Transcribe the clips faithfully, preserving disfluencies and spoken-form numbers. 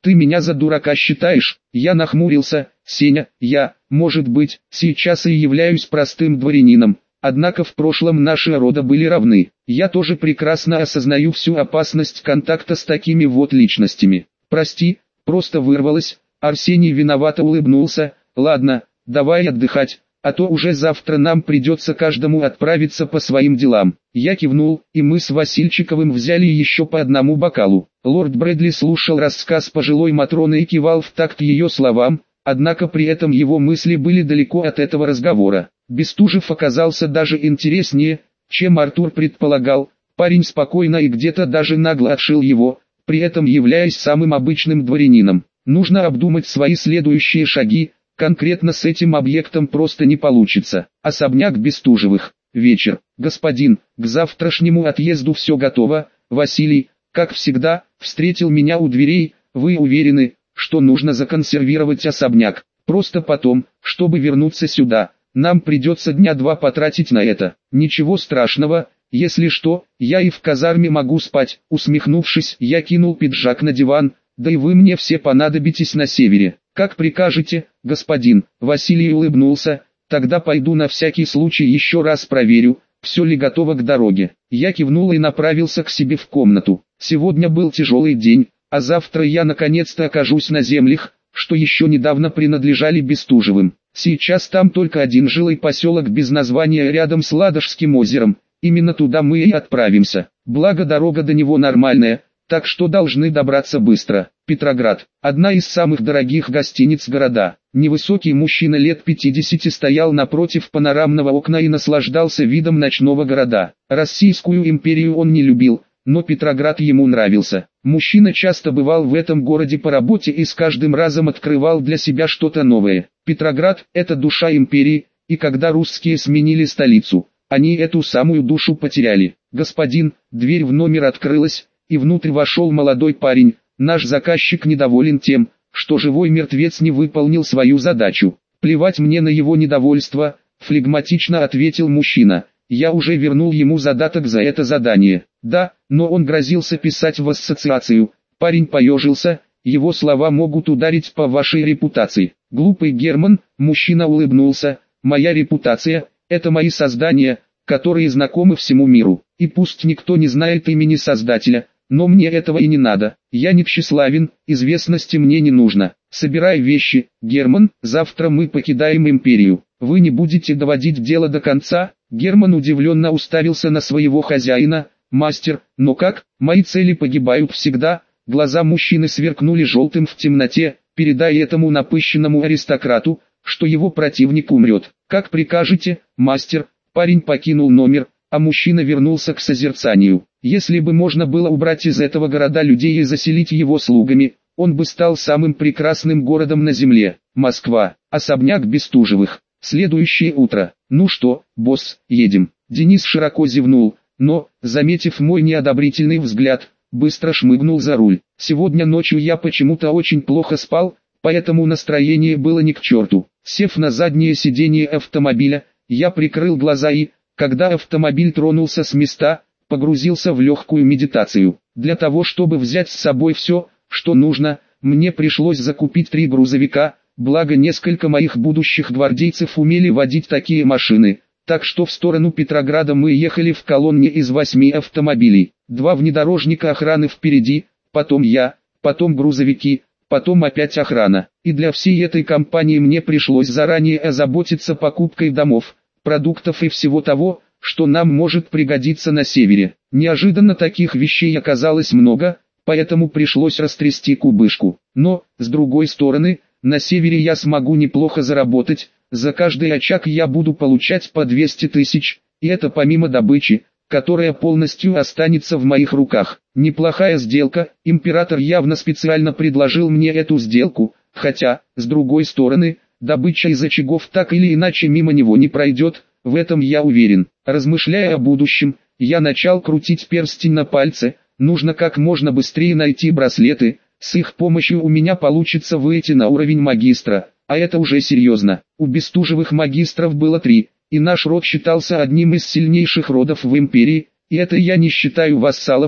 Ты меня за дурака считаешь? Я нахмурился. Сеня, я, может быть, сейчас и являюсь простым дворянином, однако в прошлом наши рода были равны. Я тоже прекрасно осознаю всю опасность контакта с такими вот личностями. Прости, просто вырвалось. Арсений виновато улыбнулся. Ладно, давай отдыхать, а то уже завтра нам придется каждому отправиться по своим делам. Я кивнул, и мы с Васильчиковым взяли еще по одному бокалу. Лорд Брэдли слушал рассказ пожилой Матроны и кивал в такт ее словам, однако при этом его мысли были далеко от этого разговора. Бестужев оказался даже интереснее, чем Артур предполагал. Парень спокойно и где-то даже нагло отшил его, при этом являясь самым обычным дворянином. Нужно обдумать свои следующие шаги, конкретно с этим объектом просто не получится. Особняк Бестужевых. Вечер. Господин, к завтрашнему отъезду все готово. Василий, как всегда, встретил меня у дверей. Вы уверены, что нужно законсервировать особняк? Просто потом, чтобы вернуться сюда, нам придется дня два потратить на это. Ничего страшного, если что, я и в казарме могу спать. Усмехнувшись, я кинул пиджак на диван. Да и вы мне все понадобитесь на севере. Как прикажете, господин. Василий улыбнулся. Тогда пойду на всякий случай еще раз проверю, все ли готово к дороге. Я кивнул и направился к себе в комнату. Сегодня был тяжелый день, а завтра я наконец-то окажусь на землях, что еще недавно принадлежали Бестужевым. Сейчас там только один жилой поселок без названия рядом с Ладожским озером. Именно туда мы и отправимся. Благо дорога до него нормальная, так что должны добраться быстро. Петроград – одна из самых дорогих гостиниц города. Невысокий мужчина лет пятидесяти стоял напротив панорамного окна и наслаждался видом ночного города. Российскую империю он не любил, но Петроград ему нравился. Мужчина часто бывал в этом городе по работе и с каждым разом открывал для себя что-то новое. Петроград – это душа империи, и когда русские сменили столицу, они эту самую душу потеряли. Господин, дверь в номер открылась, и внутрь вошел молодой парень. Наш заказчик недоволен тем, что живой мертвец не выполнил свою задачу. Плевать мне на его недовольство, флегматично ответил мужчина. Я уже вернул ему задаток за это задание. Да, но он грозился писать в ассоциацию. Парень поежился, его слова могут ударить по вашей репутации. Глупый Герман, мужчина улыбнулся. Моя репутация – это мои создания, которые знакомы всему миру. И пусть никто не знает имени создателя, но мне этого и не надо. Я не тщеславен, известности мне не нужно. Собирай вещи, Герман, завтра мы покидаем империю. Вы не будете доводить дело до конца? Герман удивленно уставился на своего хозяина. Мастер, но как? Мои цели погибают всегда. Глаза мужчины сверкнули желтым в темноте. Передай этому напыщенному аристократу, что его противник умрет. Как прикажете, мастер. Парень покинул номер, а мужчина вернулся к созерцанию. Если бы можно было убрать из этого города людей и заселить его слугами, он бы стал самым прекрасным городом на земле. Москва. Особняк Бестужевых. Следующее утро. Ну что, босс, едем. Денис широко зевнул, но, заметив мой неодобрительный взгляд, быстро шмыгнул за руль. Сегодня ночью я почему-то очень плохо спал, поэтому настроение было ни к черту. Сев на заднее сиденье автомобиля, я прикрыл глаза и, когда автомобиль тронулся с места, погрузился в легкую медитацию. Для того, чтобы взять с собой все, что нужно, мне пришлось закупить три грузовика, благо несколько моих будущих гвардейцев умели водить такие машины, так что в сторону Петрограда мы ехали в колонне из восьми автомобилей. Два внедорожника охраны впереди, потом я, потом грузовики, потом опять охрана. И для всей этой компании мне пришлось заранее озаботиться покупкой домов, продуктов и всего того, что нам может пригодиться на севере. Неожиданно таких вещей оказалось много, поэтому пришлось растрясти кубышку. Но, с другой стороны, на севере я смогу неплохо заработать, за каждый очаг я буду получать по двести тысяч, и это помимо добычи, которая полностью останется в моих руках. Неплохая сделка, император явно специально предложил мне эту сделку, хотя, с другой стороны, добыча из очагов так или иначе мимо него не пройдет, в этом я уверен. Размышляя о будущем, я начал крутить перстень на пальце, нужно как можно быстрее найти браслеты, с их помощью у меня получится выйти на уровень магистра, а это уже серьезно. У Бестужевых магистров было три, и наш род считался одним из сильнейших родов в империи, и это я не считаю вассалов,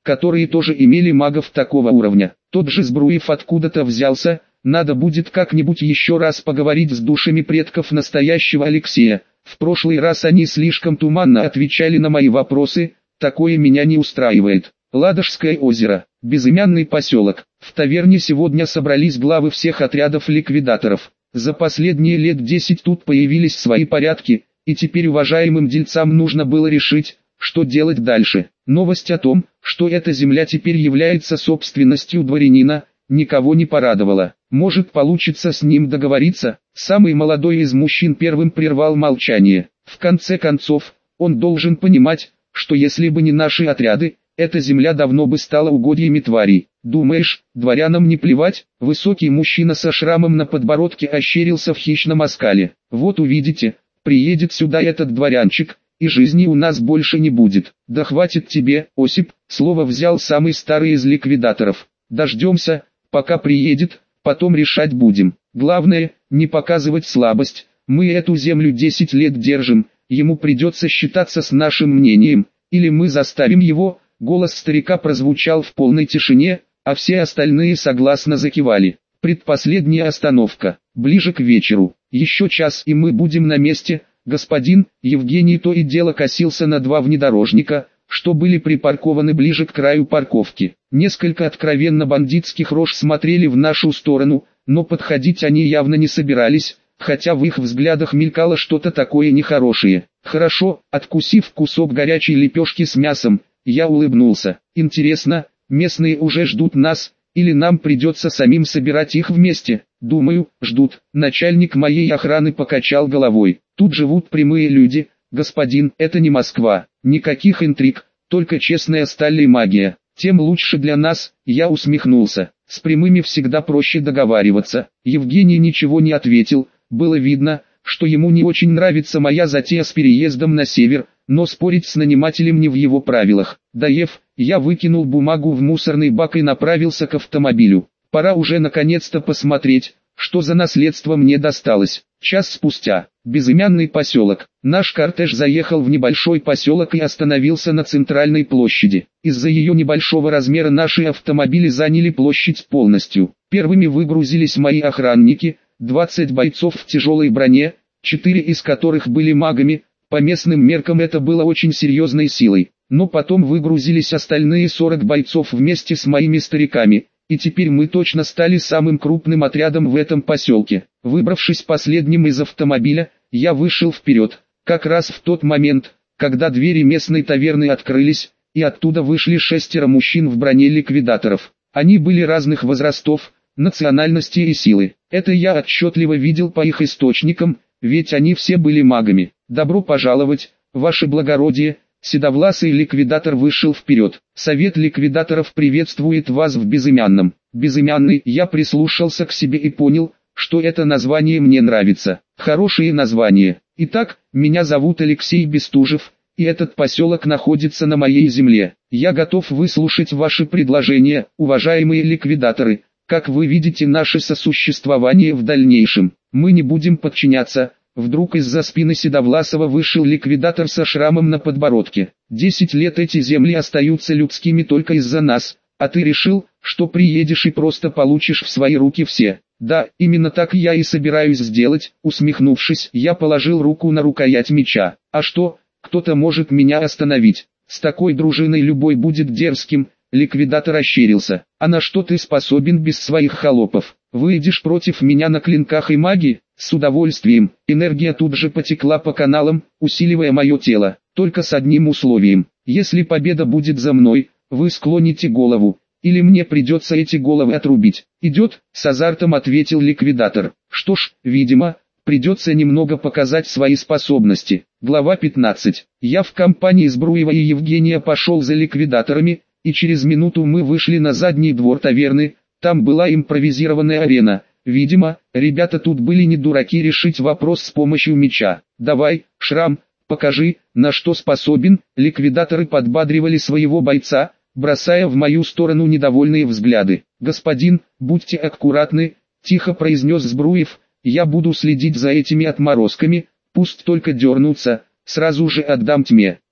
которые тоже имели магов такого уровня. Тот же Збруев откуда-то взялся, надо будет как-нибудь еще раз поговорить с душами предков настоящего Алексея. В прошлый раз они слишком туманно отвечали на мои вопросы, такое меня не устраивает. Ладожское озеро, безымянный поселок. В таверне сегодня собрались главы всех отрядов ликвидаторов. За последние лет десять тут появились свои порядки, и теперь уважаемым дельцам нужно было решить, что делать дальше. Новость о том, что эта земля теперь является собственностью дворянина, никого не порадовала. Может, получится с ним договориться? Самый молодой из мужчин первым прервал молчание. В конце концов, он должен понимать, что если бы не наши отряды, эта земля давно бы стала угодьями тварей. Думаешь, дворянам не плевать? Высокий мужчина со шрамом на подбородке ощерился в хищном оскале. Вот увидите, приедет сюда этот дворянчик, и жизни у нас больше не будет. Да хватит тебе, Осип, слово взял самый старый из ликвидаторов. Дождемся, пока приедет, потом решать будем. Главное, не показывать слабость. Мы эту землю десять лет держим, ему придется считаться с нашим мнением, или мы заставим его. Голос старика прозвучал в полной тишине, а все остальные согласно закивали. Предпоследняя остановка. Ближе к вечеру. Еще час и мы будем на месте. Господин, Евгений то и дело косился на два внедорожника, что были припаркованы ближе к краю парковки. Несколько откровенно бандитских рож смотрели в нашу сторону, но подходить они явно не собирались, хотя в их взглядах мелькало что-то такое нехорошее. Хорошо, откусив кусок горячей лепешки с мясом, я улыбнулся. Интересно, местные уже ждут нас, или нам придется самим собирать их вместе? Думаю, ждут. Начальник моей охраны покачал головой. Тут живут прямые люди, господин, это не Москва. Никаких интриг, только честная сталь и магия. Тем лучше для нас, я усмехнулся. С прямыми всегда проще договариваться. Евгений ничего не ответил, было видно, что ему не очень нравится моя затея с переездом на север, но спорить с нанимателем не в его правилах. Доев, я выкинул бумагу в мусорный бак и направился к автомобилю. Пора уже наконец-то посмотреть, что за наследство мне досталось. Час спустя, безымянный поселок. Наш кортеж заехал в небольшой поселок и остановился на центральной площади. Из-за ее небольшого размера наши автомобили заняли площадь полностью. Первыми выгрузились мои охранники, двадцать бойцов в тяжелой броне, четыре из которых были магами. По местным меркам это было очень серьезной силой. Но потом выгрузились остальные сорок бойцов вместе с моими стариками. И теперь мы точно стали самым крупным отрядом в этом поселке. Выбравшись последним из автомобиля, я вышел вперед, как раз в тот момент, когда двери местной таверны открылись, и оттуда вышли шестеро мужчин в броне ликвидаторов. Они были разных возрастов, национальности и силы. Это я отчетливо видел по их источникам, ведь они все были магами. «Добро пожаловать, ваше благородие!» Седовласый ликвидатор вышел вперед. Совет ликвидаторов приветствует вас в Безымянном. Безымянный, я прислушался к себе и понял, что это название мне нравится. Хорошее название. Итак, меня зовут Алексей Бестужев, и этот поселок находится на моей земле. Я готов выслушать ваши предложения, уважаемые ликвидаторы. Как вы видите наше сосуществование в дальнейшем? Мы не будем подчиняться. Вдруг из-за спины Седовласова вышел ликвидатор со шрамом на подбородке. Десять лет эти земли остаются людскими только из-за нас, а ты решил, что приедешь и просто получишь в свои руки все. Да, именно так я и собираюсь сделать. Усмехнувшись, я положил руку на рукоять меча. А что, кто-то может меня остановить? С такой дружиной любой будет дерзким. Ликвидатор ощерился. А на что ты способен без своих холопов? Выйдешь против меня на клинках и магии? С удовольствием. Энергия тут же потекла по каналам, усиливая мое тело. Только с одним условием. Если победа будет за мной, вы склоните голову. Или мне придется эти головы отрубить. Идет, с азартом ответил ликвидатор. Что ж, видимо, придется немного показать свои способности. Глава пятнадцать. Я в компании Збруева и Евгения пошел за ликвидаторами, и через минуту мы вышли на задний двор таверны. Там была импровизированная арена. Видимо, ребята тут были не дураки решить вопрос с помощью меча. «Давай, Шрам, покажи, на что способен». Ликвидаторы подбадривали своего бойца, бросая в мою сторону недовольные взгляды. «Господин, будьте аккуратны», — тихо произнес Збруев, — «я буду следить за этими отморозками, пусть только дернутся, сразу же отдам тьме».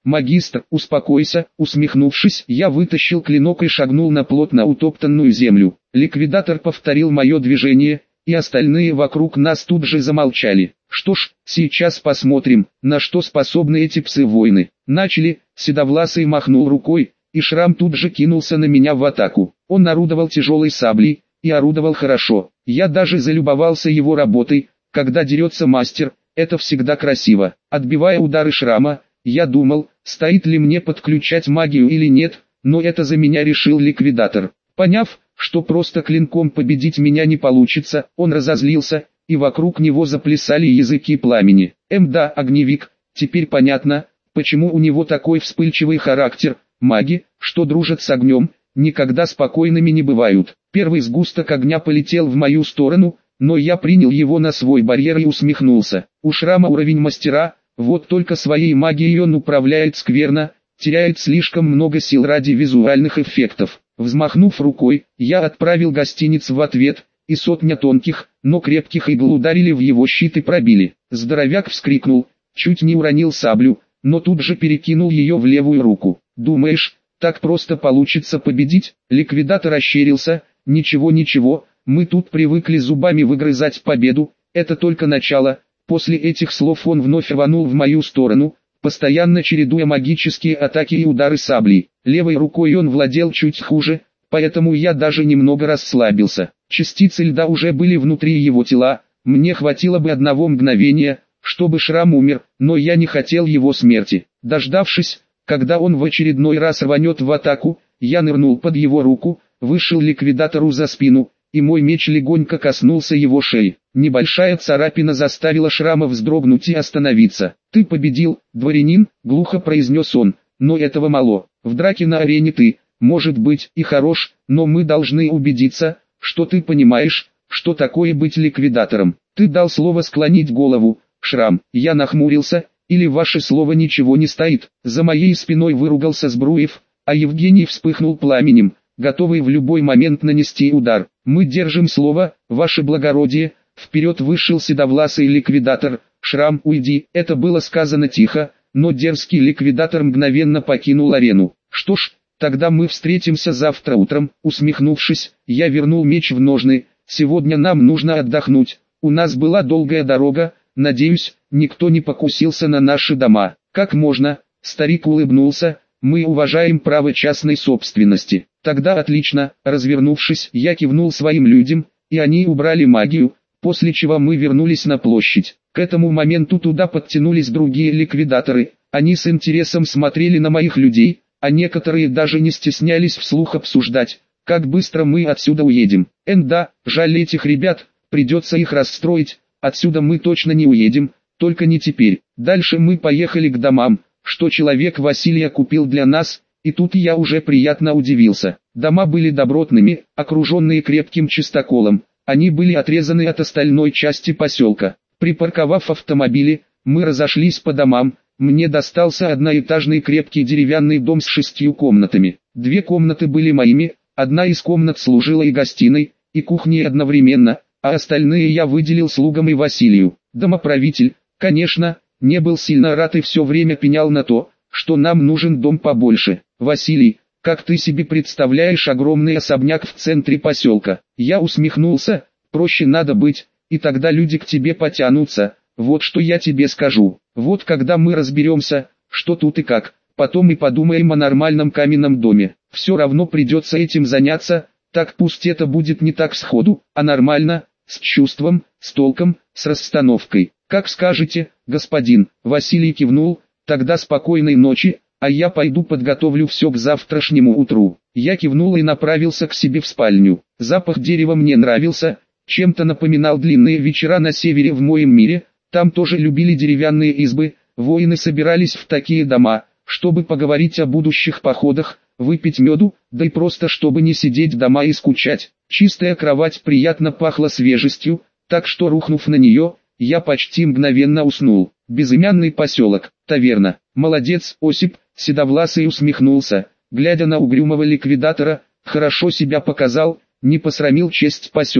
«Магистр, успокойся», усмехнувшись, я вытащил клинок и шагнул на плотно утоптанную землю. Ликвидатор повторил мое движение, и остальные вокруг нас тут же замолчали. Что ж, сейчас посмотрим, на что способны эти псы-воины. Начали, Седовласый махнул рукой, и Шрам тут же кинулся на меня в атаку. Он орудовал тяжелой саблей, и орудовал хорошо. Я даже залюбовался его работой. Когда дерется мастер, это всегда красиво. Отбивая удары Шрама, я думал, стоит ли мне подключать магию или нет, но это за меня решил ликвидатор. Поняв, что просто клинком победить меня не получится, он разозлился, и вокруг него заплясали языки пламени. Эм да, огневик, теперь понятно, почему у него такой вспыльчивый характер. Маги, что дружат с огнем, никогда спокойными не бывают. Первый сгусток огня полетел в мою сторону, но я принял его на свой барьер и усмехнулся. У Шрама уровень мастера, вот только своей магией он управляет скверно, теряет слишком много сил ради визуальных эффектов. Взмахнув рукой, я отправил гостиниц в ответ, и сотня тонких, но крепких игл ударили в его щит и пробили. Здоровяк вскрикнул, чуть не уронил саблю, но тут же перекинул ее в левую руку. «Думаешь, так просто получится победить?» Ликвидатор ощерился. «Ничего-ничего, мы тут привыкли зубами выгрызать победу, это только начало». После этих слов он вновь рванул в мою сторону, постоянно чередуя магические атаки и удары саблей. Левой рукой он владел чуть хуже, поэтому я даже немного расслабился. Частицы льда уже были внутри его тела, мне хватило бы одного мгновения, чтобы Шрам умер, но я не хотел его смерти. Дождавшись, когда он в очередной раз рванет в атаку, я нырнул под его руку, вышел ликвидатору за спину, и мой меч легонько коснулся его шеи. Небольшая царапина заставила Шрама вздрогнуть и остановиться. «Ты победил, дворянин», — глухо произнес он, — «но этого мало. В драке на арене ты, может быть, и хорош, но мы должны убедиться, что ты понимаешь, что такое быть ликвидатором. Ты дал слово склонить голову, Шрам». Я нахмурился. «Или ваше слово ничего не стоит?» За моей спиной выругался Збруев, а Евгений вспыхнул пламенем, готовый в любой момент нанести удар. «Мы держим слово, ваше благородие», — вперед вышел седовласый ликвидатор. «Шрам, уйди». Это было сказано тихо, но дерзкий ликвидатор мгновенно покинул арену. «Что ж, тогда мы встретимся завтра утром», — усмехнувшись, я вернул меч в ножны. «Сегодня нам нужно отдохнуть, у нас была долгая дорога, надеюсь, никто не покусился на наши дома». «Как можно?» — старик улыбнулся, — «мы уважаем право частной собственности». «Тогда отлично». Развернувшись, я кивнул своим людям, и они убрали магию, после чего мы вернулись на площадь. К этому моменту туда подтянулись другие ликвидаторы, они с интересом смотрели на моих людей, а некоторые даже не стеснялись вслух обсуждать, как быстро мы отсюда уедем. Эн да, жаль этих ребят, придется их расстроить, отсюда мы точно не уедем, только не теперь. Дальше мы поехали к домам, что человек Василия купил для нас, и тут я уже приятно удивился. Дома были добротными, окруженные крепким чистоколом, они были отрезаны от остальной части поселка. Припарковав автомобили, мы разошлись по домам. Мне достался одноэтажный крепкий деревянный дом с шестью комнатами. Две комнаты были моими, одна из комнат служила и гостиной, и кухней одновременно, а остальные я выделил слугам и Василию. Домоправитель, конечно, не был сильно рад и все время пенял на то, что нам нужен дом побольше. «Василий, как ты себе представляешь огромный особняк в центре поселка?» Я усмехнулся. «Проще надо быть, и тогда люди к тебе потянутся. Вот что я тебе скажу. Вот когда мы разберемся, что тут и как, потом и подумаем о нормальном каменном доме. Все равно придется этим заняться, так пусть это будет не так сходу, а нормально, с чувством, с толком, с расстановкой. Как скажете, господин». Василий кивнул. «Тогда спокойной ночи, а я пойду подготовлю все к завтрашнему утру». Я кивнул и направился к себе в спальню. Запах дерева мне нравился, чем-то напоминал длинные вечера на севере в моем мире. Там тоже любили деревянные избы, воины собирались в такие дома, чтобы поговорить о будущих походах, выпить меду, да и просто чтобы не сидеть дома и скучать. Чистая кровать приятно пахла свежестью, так что, рухнув на нее, я почти мгновенно уснул. Безымянный поселок, таверна. «Молодец, Осип», — Седовласый усмехнулся, глядя на угрюмого ликвидатора, «хорошо себя показал, не посрамил честь поселка».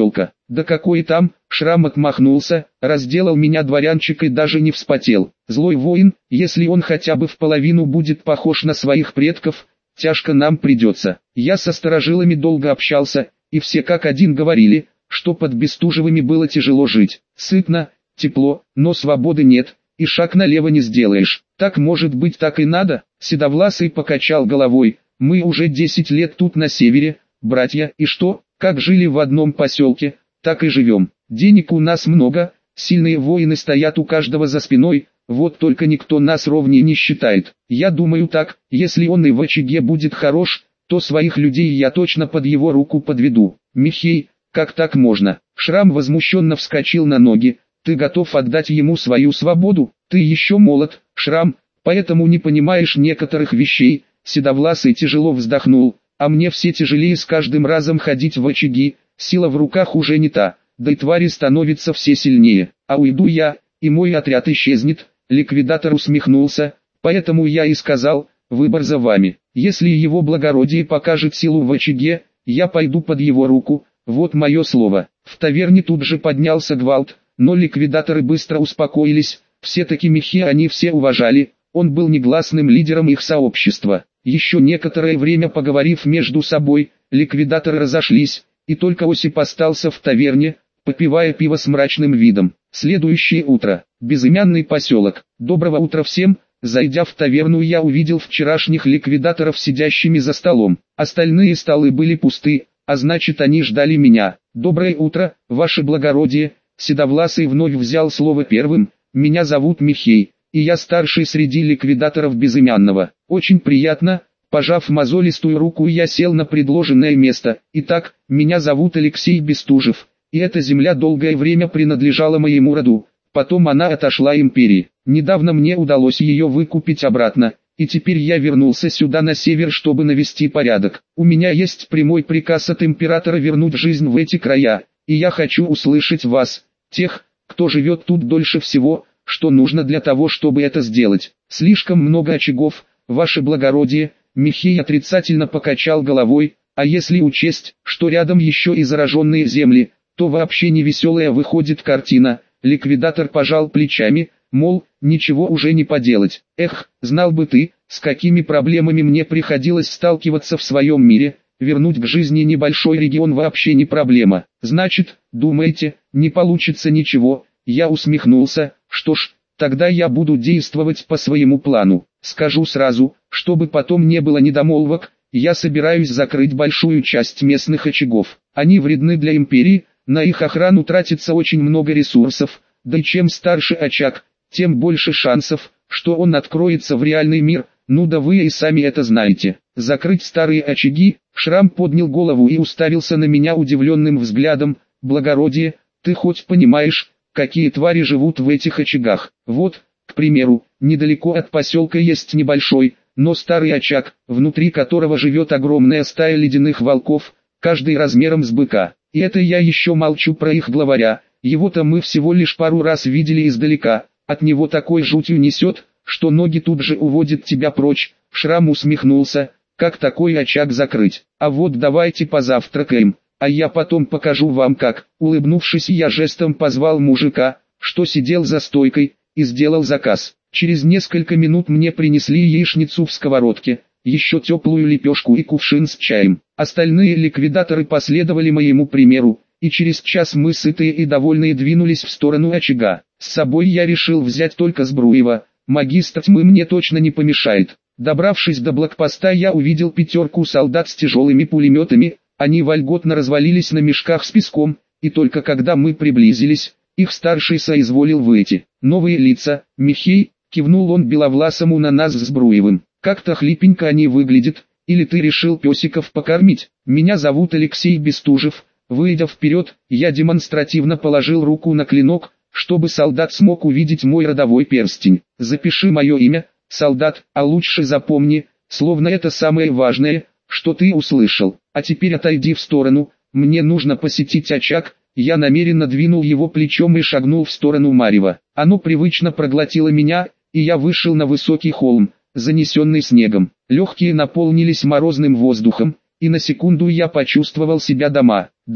Да какой там, Шрам отмахнулся, разделал меня дворянчик и даже не вспотел. Злой воин, если он хотя бы в половину будет похож на своих предков, тяжко нам придется. Я со старожилами долго общался, и все как один говорили, что под Бестужевыми было тяжело жить. Сытно, тепло, но свободы нет, и шаг налево не сделаешь. Так может быть, так и надо? Седовласый покачал головой. Мы уже десять лет тут на севере, братья, и что, как жили в одном поселке, так и живем. Денег у нас много, сильные воины стоят у каждого за спиной, вот только никто нас ровнее не считает. Я думаю так, если он и в очаге будет хорош, то своих людей я точно под его руку подведу. Михей, как так можно? Шрам возмущенно вскочил на ноги. Ты готов отдать ему свою свободу? Ты еще молод, Шрам, поэтому не понимаешь некоторых вещей. Седовласый тяжело вздохнул. А мне все тяжелее с каждым разом ходить в очаги, сила в руках уже не та, да и твари становятся все сильнее. А уйду я, и мой отряд исчезнет. Ликвидатор усмехнулся, поэтому я и сказал, выбор за вами. Если его благородие покажет силу в очаге, я пойду под его руку, вот мое слово. В таверне тут же поднялся гвалт, но ликвидаторы быстро успокоились, все-таки Михи они все уважали, он был негласным лидером их сообщества. Еще некоторое время поговорив между собой, ликвидаторы разошлись, и только Осип остался в таверне, попивая пиво с мрачным видом. Следующее утро. Безымянный поселок. Доброго утра всем. Зайдя в таверну, я увидел вчерашних ликвидаторов сидящими за столом. Остальные столы были пусты, а значит они ждали меня. Доброе утро, ваше благородие. Седовласый вновь взял слово первым. Меня зовут Михей, и я старший среди ликвидаторов Безымянного. Очень приятно. Пожав мозолистую руку, я сел на предложенное место. Итак, меня зовут Алексей Бестужев, и эта земля долгое время принадлежала моему роду. Потом она отошла империи. Недавно мне удалось ее выкупить обратно, и теперь я вернулся сюда на север, чтобы навести порядок. У меня есть прямой приказ от императора вернуть жизнь в эти края, и я хочу услышать вас, тех, кто живет тут дольше всего, что нужно для того, чтобы это сделать. Слишком много очагов, ваше благородие. Михей отрицательно покачал головой, а если учесть, что рядом еще и зараженные земли, то вообще не веселая выходит картина. Ликвидатор пожал плечами, мол, ничего уже не поделать. Эх, знал бы ты, с какими проблемами мне приходилось сталкиваться в своем мире, вернуть к жизни небольшой регион вообще не проблема. Значит, думаете, не получится ничего? Я усмехнулся, что ж, тогда я буду действовать по своему плану. Скажу сразу, чтобы потом не было недомолвок, я собираюсь закрыть большую часть местных очагов. Они вредны для империи, на их охрану тратится очень много ресурсов, да и чем старше очаг, тем больше шансов, что он откроется в реальный мир, ну да вы и сами это знаете. Закрыть старые очаги, Шрам поднял голову и уставился на меня удивленным взглядом. Благородие, ты хоть понимаешь, какие твари живут в этих очагах? Вот, к примеру, недалеко от поселка есть небольшой, но старый очаг, внутри которого живет огромная стая ледяных волков, каждый размером с быка. И это я еще молчу про их главаря, его-то мы всего лишь пару раз видели издалека, от него такой жутью несет, что ноги тут же уводят тебя прочь. Шрам усмехнулся, как такой очаг закрыть? А вот давайте позавтракаем, а я потом покажу вам как. Улыбнувшись, я жестом позвал мужика, что сидел за стойкой, и сделал заказ. Через несколько минут мне принесли яичницу в сковородке, еще теплую лепешку и кувшин с чаем. Остальные ликвидаторы последовали моему примеру, и через час мы сытые и довольные двинулись в сторону очага. С собой я решил взять только Збруева, магистр тьмы мне точно не помешает. Добравшись до блокпоста, я увидел пятерку солдат с тяжелыми пулеметами, они вольготно развалились на мешках с песком, и только когда мы приблизились, их старший соизволил выйти. Новые лица, Михей, кивнул он беловласому на нас с Збруевым. Как-то хлипенько они выглядят, или ты решил песиков покормить? Меня зовут Алексей Бестужев. Выйдя вперед, я демонстративно положил руку на клинок, чтобы солдат смог увидеть мой родовой перстень. Запиши мое имя, солдат, а лучше запомни, словно это самое важное, что ты услышал. А теперь отойди в сторону, мне нужно посетить очаг. Я намеренно двинул его плечом и шагнул в сторону марева. Оно привычно проглотило меня, и я вышел на высокий холм, занесенный снегом. Легкие наполнились морозным воздухом, и на секунду я почувствовал себя дома. Да,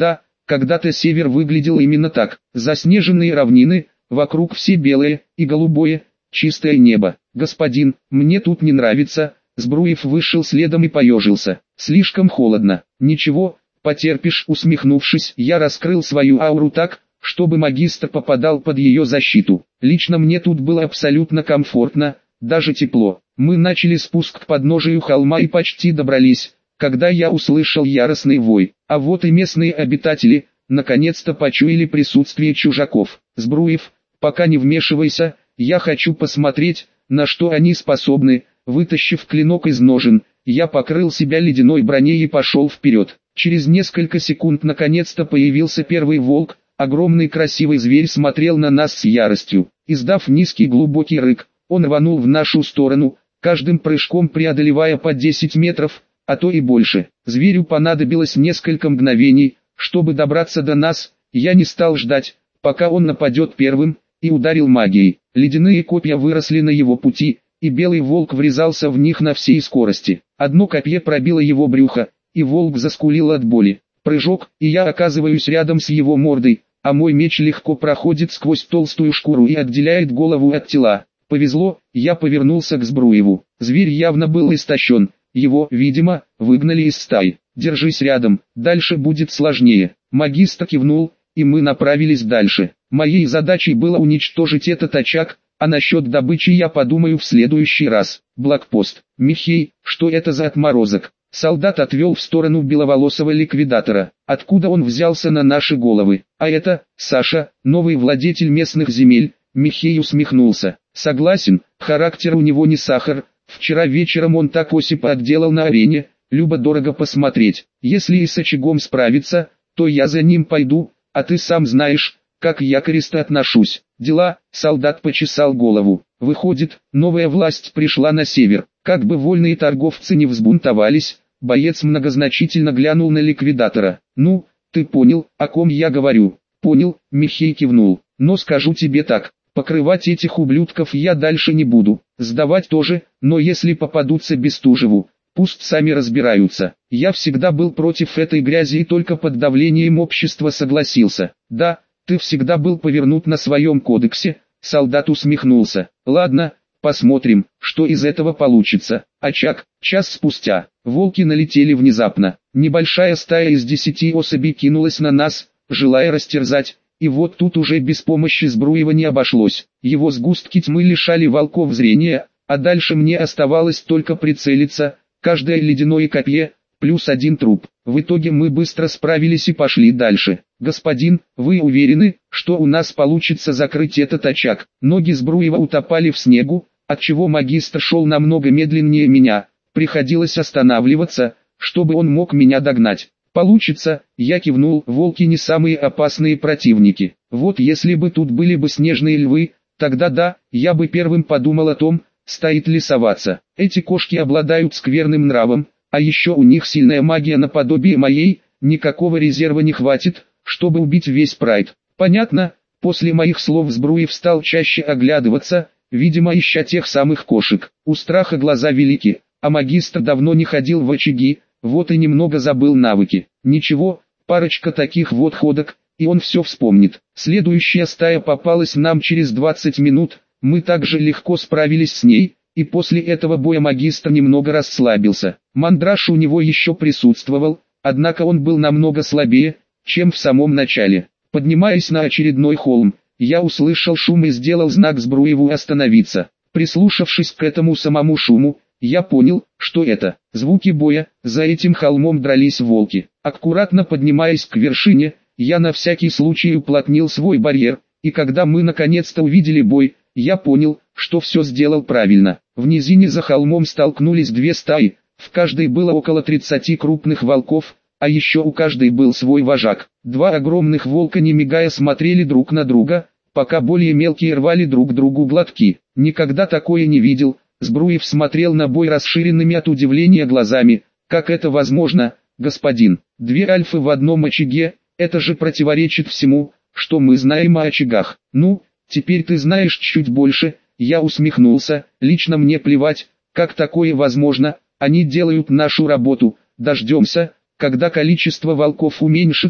Когда-то север выглядел именно так. Заснеженные равнины, вокруг все белое и голубое, чистое небо. Господин, мне тут не нравится. Збруев вышел следом и поежился. Слишком холодно. Ничего, потерпишь. Усмехнувшись, я раскрыл свою ауру так, чтобы магистр попадал под ее защиту. Лично мне тут было абсолютно комфортно, даже тепло. Мы начали спуск к подножию холма и почти добрались, когда я услышал яростный вой. А вот и местные обитатели, наконец-то почуяли присутствие чужаков. Збруев, пока не вмешивайся, я хочу посмотреть, на что они способны. Вытащив клинок из ножен, я покрыл себя ледяной броней и пошел вперед. Через несколько секунд наконец-то появился первый волк. Огромный красивый зверь смотрел на нас с яростью. Издав низкий глубокий рык, он рванул в нашу сторону, каждым прыжком преодолевая по десять метров, а то и больше. Зверю понадобилось несколько мгновений, чтобы добраться до нас. Я не стал ждать, пока он нападет первым, и ударил магией. Ледяные копья выросли на его пути, и белый волк врезался в них на всей скорости. Одно копье пробило его брюхо, и волк заскулил от боли. Прыжок, и я оказываюсь рядом с его мордой, а мой меч легко проходит сквозь толстую шкуру и отделяет голову от тела. Повезло, я повернулся к Збруеву. Зверь явно был истощен, его, видимо, выгнали из стаи. Держись рядом, дальше будет сложнее. Магистр кивнул, и мы направились дальше. Моей задачей было уничтожить этот очаг, а насчет добычи я подумаю в следующий раз. Блокпост. Михей, что это за отморозок? Солдат отвел в сторону беловолосого ликвидатора. Откуда он взялся на наши головы? А это, Саша, новый владетель местных земель. Михей усмехнулся. Согласен, характер у него не сахар. Вчера вечером он так Осипа отделал на арене. Любо-дорого посмотреть. Если и с очагом справится, то я за ним пойду, а ты сам знаешь, как я к Аристу отношусь. Дела, солдат почесал голову. Выходит, новая власть пришла на север. Как бы вольные торговцы не взбунтовались, боец многозначительно глянул на ликвидатора. Ну, ты понял, о ком я говорю? Понял, Михей кивнул. Но скажу тебе так, покрывать этих ублюдков я дальше не буду. Сдавать тоже, но если попадутся Бестужеву, пусть сами разбираются. Я всегда был против этой грязи и только под давлением общества согласился. Да, ты всегда был повернут на своем кодексе. Солдат усмехнулся. Ладно, посмотрим, что из этого получится. Очаг. Час спустя. Волки налетели внезапно. Небольшая стая из десяти особей кинулась на нас, желая растерзать. И вот тут уже без помощи Збруева не обошлось. Его сгустки тьмы лишали волков зрения, а дальше мне оставалось только прицелиться. Каждое ледяное копье, плюс один труп. В итоге мы быстро справились и пошли дальше. Господин, вы уверены, что у нас получится закрыть этот очаг? Ноги Збруева утопали в снегу, отчего магистр шел намного медленнее меня. Приходилось останавливаться, чтобы он мог меня догнать. Получится, я кивнул, волки не самые опасные противники. Вот если бы тут были бы снежные львы, тогда да, я бы первым подумал о том, стоит ли соваться. Эти кошки обладают скверным нравом, а еще у них сильная магия наподобие моей, никакого резерва не хватит, чтобы убить весь прайд. Понятно, после моих слов Збруев стал чаще оглядываться, видимо ища тех самых кошек. У страха глаза велики, а магистр давно не ходил в очаги, вот и немного забыл навыки. Ничего, парочка таких вот ходок, и он все вспомнит. Следующая стая попалась нам через двадцать минут, мы также легко справились с ней, и после этого боя магистр немного расслабился. Мандраж у него еще присутствовал, однако он был намного слабее, чем в самом начале. Поднимаясь на очередной холм, я услышал шум и сделал знак Збруеву остановиться. Прислушавшись к этому самому шуму, я понял, что это звуки боя. За этим холмом дрались волки. Аккуратно поднимаясь к вершине, я на всякий случай уплотнил свой барьер, и когда мы наконец-то увидели бой, я понял, что все сделал правильно. В низине за холмом столкнулись две стаи, в каждой было около тридцати крупных волков, а еще у каждой был свой вожак. Два огромных волка не мигая смотрели друг на друга, пока более мелкие рвали друг другу глотки. Никогда такое не видел. Збруев смотрел на бой расширенными от удивления глазами. Как это возможно, господин? Две альфы в одном очаге, это же противоречит всему, что мы знаем о очагах. Ну, теперь ты знаешь чуть больше. Я усмехнулся. Лично мне плевать, как такое возможно, они делают нашу работу. Дождемся, когда количество волков уменьшится,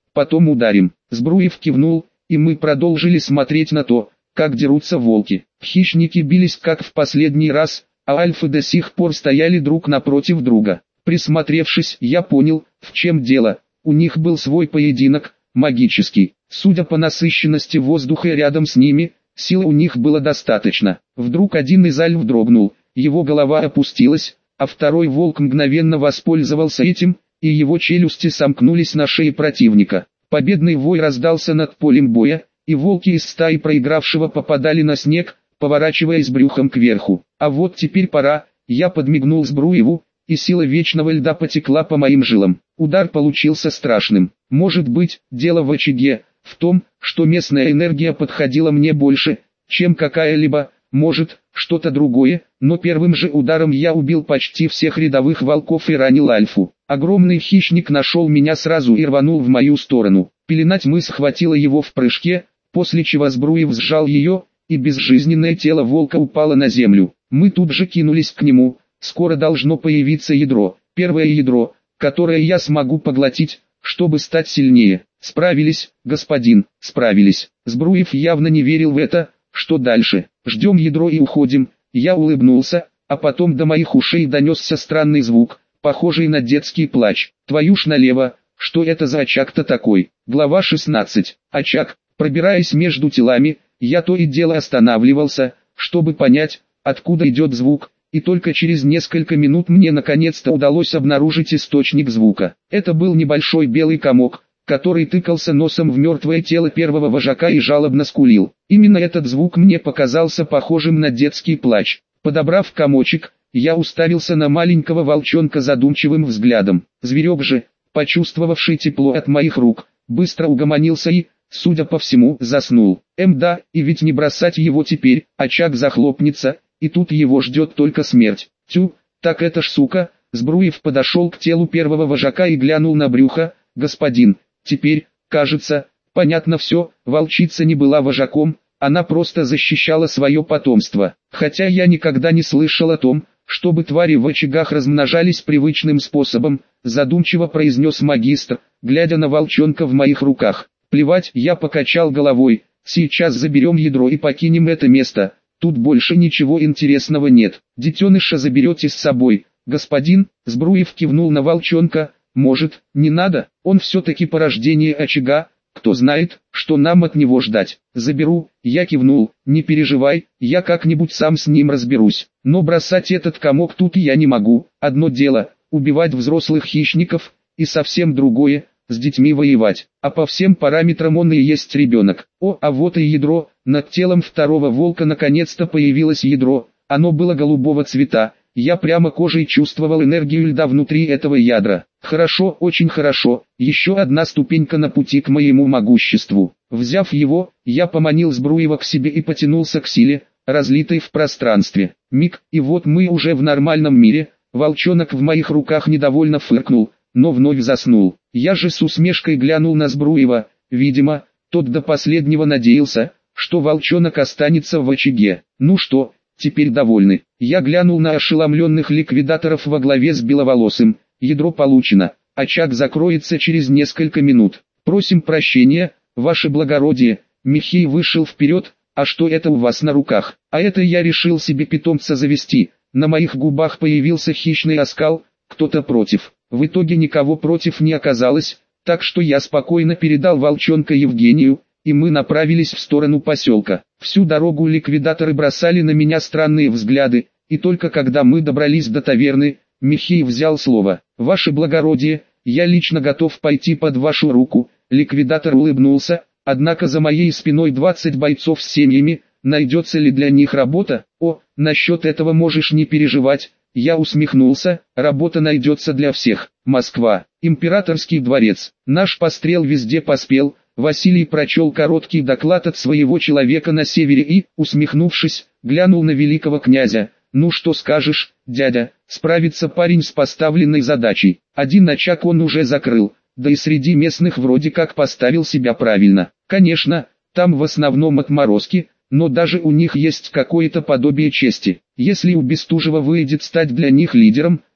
потом ударим. Збруев кивнул, и мы продолжили смотреть на то, как дерутся волки. Хищники бились как в последний раз, а альфы до сих пор стояли друг напротив друга. Присмотревшись, я понял, в чем дело. У них был свой поединок, магический. Судя по насыщенности воздуха рядом с ними, силы у них было достаточно. Вдруг один из альф дрогнул, его голова опустилась, а второй волк мгновенно воспользовался этим, и его челюсти сомкнулись на шее противника. Победный вой раздался над полем боя, и волки из стаи проигравшего попадали на снег, поворачиваясь брюхом кверху. А вот теперь пора, я подмигнул Збруеву, и сила вечного льда потекла по моим жилам. Удар получился страшным. Может быть, дело в очаге, в том, что местная энергия подходила мне больше, чем какая-либо, может, что-то другое, но первым же ударом я убил почти всех рядовых волков и ранил альфу. Огромный хищник нашел меня сразу и рванул в мою сторону. Пелена тьмы схватила его в прыжке, после чего Збруев сжал ее, и безжизненное тело волка упало на землю. Мы тут же кинулись к нему, скоро должно появиться ядро, первое ядро, которое я смогу поглотить, чтобы стать сильнее. Справились, господин, справились. Збруев явно не верил в это. Что дальше? Ждем ядро и уходим. Я улыбнулся, а потом до моих ушей донесся странный звук, похожий на детский плач. Твою ж налево, что это за очаг-то такой? Глава шестнадцать. Очаг. Пробираясь между телами, я то и дело останавливался, чтобы понять, откуда идет звук, и только через несколько минут мне наконец-то удалось обнаружить источник звука. Это был небольшой белый комок, который тыкался носом в мертвое тело первого вожака и жалобно скулил. Именно этот звук мне показался похожим на детский плач. Подобрав комочек, я уставился на маленького волчонка задумчивым взглядом. Зверек же, почувствовавший тепло от моих рук, быстро угомонился и, судя по всему, заснул. Эм да, и ведь не бросать его теперь, очаг захлопнется, и тут его ждет только смерть. Тю, так это ж сука. Збруев подошел к телу первого вожака и глянул на брюхо. Господин, теперь, кажется, понятно все, волчица не была вожаком, она просто защищала свое потомство. Хотя я никогда не слышал о том, чтобы твари в очагах размножались привычным способом, задумчиво произнес магистр, глядя на волчонка в моих руках. Плевать, я покачал головой, сейчас заберем ядро и покинем это место, тут больше ничего интересного нет. Детеныша заберете с собой, господин. Збруев кивнул на волчонка. Может, не надо, он все-таки порождение очага, кто знает, что нам от него ждать. Заберу, я кивнул, не переживай, я как-нибудь сам с ним разберусь. Но бросать этот комок тут я не могу. Одно дело, убивать взрослых хищников, и совсем другое, с детьми воевать. А по всем параметрам он и есть ребенок. О, а вот и ядро. Над телом второго волка наконец-то появилось ядро. Оно было голубого цвета. Я прямо кожей чувствовал энергию льда внутри этого ядра. Хорошо, очень хорошо, еще одна ступенька на пути к моему могуществу. Взяв его, я поманил Збруева к себе и потянулся к силе, разлитой в пространстве. Миг, и вот мы уже в нормальном мире. Волчонок в моих руках недовольно фыркнул, но вновь заснул. Я же с усмешкой глянул на Збруева. Видимо, тот до последнего надеялся, что волчонок останется в очаге. Ну что, теперь довольны? Я глянул на ошеломленных ликвидаторов во главе с Беловолосым. Ядро получено, очаг закроется через несколько минут. Просим прощения, ваше благородие. Михей вышел вперед. А что это у вас на руках? А это я решил себе питомца завести. На моих губах появился хищный оскал. Кто-то против. В итоге никого против не оказалось, так что я спокойно передал волчонка Евгению, и мы направились в сторону поселка. Всю дорогу ликвидаторы бросали на меня странные взгляды, и только когда мы добрались до таверны, Михей взял слово. «Ваше благородие, я лично готов пойти под вашу руку». Ликвидатор улыбнулся, однако за моей спиной двадцать бойцов с семьями, найдется ли для них работа? О, насчет этого можешь не переживать. Я усмехнулся, работа найдется для всех. Москва, императорский дворец. Наш пострел везде поспел. Василий прочел короткий доклад от своего человека на севере и, усмехнувшись, глянул на великого князя. «Ну что скажешь, дядя?» Справится парень с поставленной задачей. Один очаг он уже закрыл, да и среди местных вроде как поставил себя правильно. Конечно, там в основном отморозки, но даже у них есть какое-то подобие чести. Если у Бестужева выйдет стать для них лидером,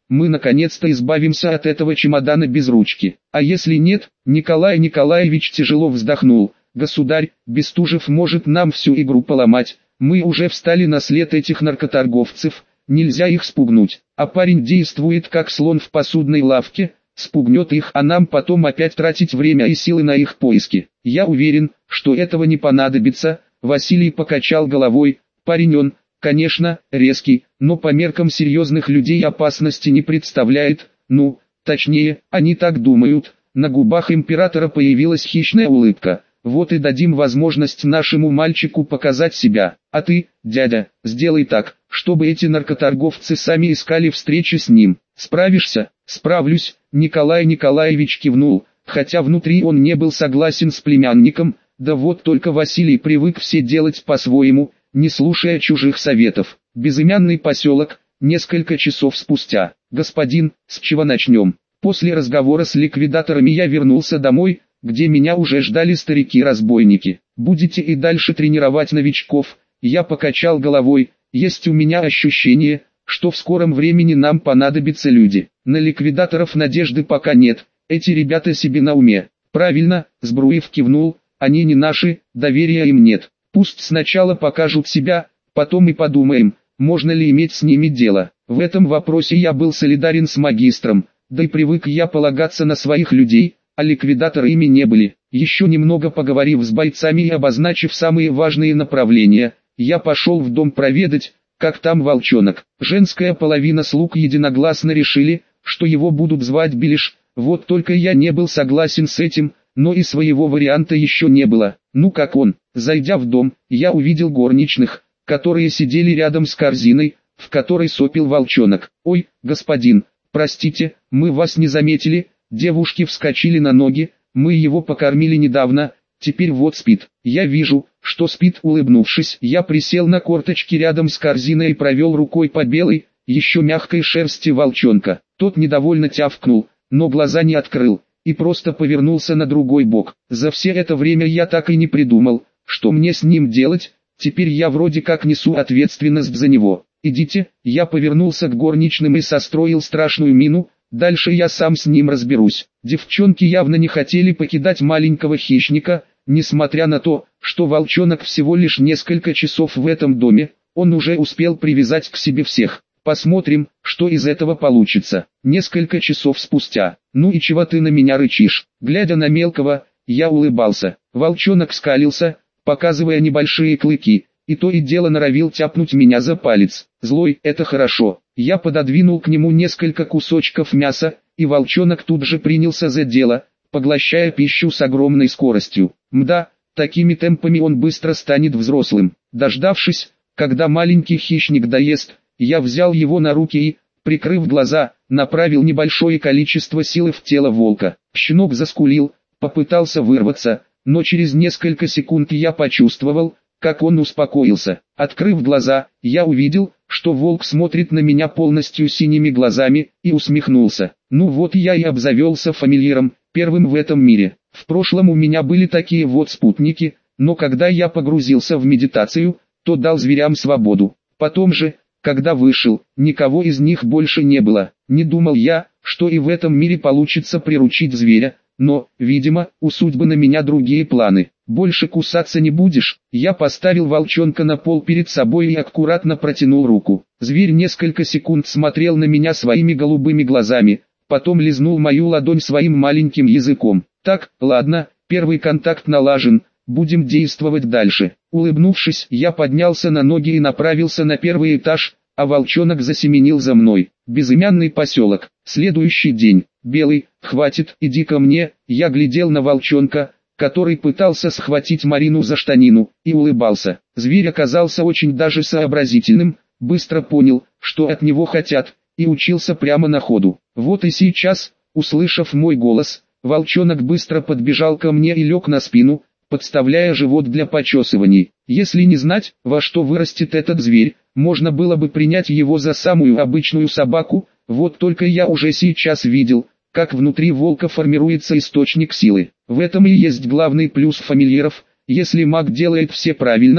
мы наконец-то избавимся от этого чемодана без ручки. А если нет? Николай Николаевич тяжело вздохнул. Государь, Бестужев может нам всю игру поломать. Мы уже встали на след этих наркоторговцев, нельзя их спугнуть. А парень действует как слон в посудной лавке, спугнет их, а нам потом опять тратить время и силы на их поиски. Я уверен, что этого не понадобится. Василий покачал головой. Парень он, конечно, резкий, но по меркам серьезных людей опасности не представляет. Ну, точнее, они так думают. На губах императора появилась хищная улыбка. Вот и дадим возможность нашему мальчику показать себя. А ты, дядя, сделай так, чтобы эти наркоторговцы сами искали встречи с ним. Справишься? Справлюсь, Николай Николаевич кивнул, хотя внутри он не был согласен с племянником. Да вот только Василий привык все делать по-своему, не слушая чужих советов. Безымянный поселок, несколько часов спустя. Господин, с чего начнем? После разговора с ликвидаторами я вернулся домой, где меня уже ждали старики-разбойники. Будете и дальше тренировать новичков? Я покачал головой. Есть у меня ощущение, что в скором времени нам понадобятся люди. На ликвидаторов надежды пока нет, эти ребята себе на уме. Правильно, Збруев кивнул, они не наши, доверия им нет. Пусть сначала покажут себя, потом и подумаем, можно ли иметь с ними дело. В этом вопросе я был солидарен с магистром, да и привык я полагаться на своих людей, а ликвидаторы ими не были. Еще немного поговорив с бойцами и обозначив самые важные направления, я пошел в дом проведать, как там волчонок. Женская половина слуг единогласно решили, что его будут звать Белиш, вот только я не был согласен с этим, но и своего варианта еще не было. Ну как он? Зайдя в дом, я увидел горничных, которые сидели рядом с корзиной, в которой сопел волчонок. «Ой, господин, простите, мы вас не заметили». Девушки вскочили на ноги, мы его покормили недавно, теперь вот спит. Я вижу, что спит. Улыбнувшись, я присел на корточки рядом с корзиной и провел рукой по белой, еще мягкой шерсти волчонка. Тот недовольно тявкнул, но глаза не открыл, и просто повернулся на другой бок. За все это время я так и не придумал, что мне с ним делать, теперь я вроде как несу ответственность за него. «Идите», я повернулся к горничным и состроил страшную мину. Дальше я сам с ним разберусь. Девчонки явно не хотели покидать маленького хищника, несмотря на то, что волчонок всего лишь несколько часов в этом доме, он уже успел привязать к себе всех. Посмотрим, что из этого получится. Несколько часов спустя. «Ну и чего ты на меня рычишь?» Глядя на мелкого, я улыбался. Волчонок скалился, показывая небольшие клыки, и то и дело норовил тяпнуть меня за палец. Злой, это хорошо. Я пододвинул к нему несколько кусочков мяса, и волчонок тут же принялся за дело, поглощая пищу с огромной скоростью. Мда, такими темпами он быстро станет взрослым. Дождавшись, когда маленький хищник доест, я взял его на руки и, прикрыв глаза, направил небольшое количество силы в тело волка. Щенок заскулил, попытался вырваться, но через несколько секунд я почувствовал, как он успокоился. Открыв глаза, я увидел, что волк смотрит на меня полностью синими глазами, и усмехнулся. Ну вот я и обзавелся фамильяром, первым в этом мире. В прошлом у меня были такие вот спутники, но когда я погрузился в медитацию, то дал зверям свободу. Потом же, когда вышел, никого из них больше не было. Не думал я, что и в этом мире получится приручить зверя, но, видимо, у судьбы на меня другие планы. «Больше кусаться не будешь?» Я поставил волчонка на пол перед собой и аккуратно протянул руку. Зверь несколько секунд смотрел на меня своими голубыми глазами, потом лизнул мою ладонь своим маленьким языком. «Так, ладно, первый контакт налажен, будем действовать дальше». Улыбнувшись, я поднялся на ноги и направился на первый этаж, а волчонок засеменил за мной. Безымянный поселок. Следующий день. «Белый, хватит, иди ко мне». Я глядел на волчонка, который пытался схватить Марину за штанину, и улыбался. Зверь оказался очень даже сообразительным, быстро понял, что от него хотят, и учился прямо на ходу. Вот и сейчас, услышав мой голос, волчонок быстро подбежал ко мне и лег на спину, подставляя живот для почесываний. Если не знать, во что вырастет этот зверь, можно было бы принять его за самую обычную собаку, вот только я уже сейчас видел, как внутри волка формируется источник силы. В этом и есть главный плюс фамильяров. Если маг делает все правильно,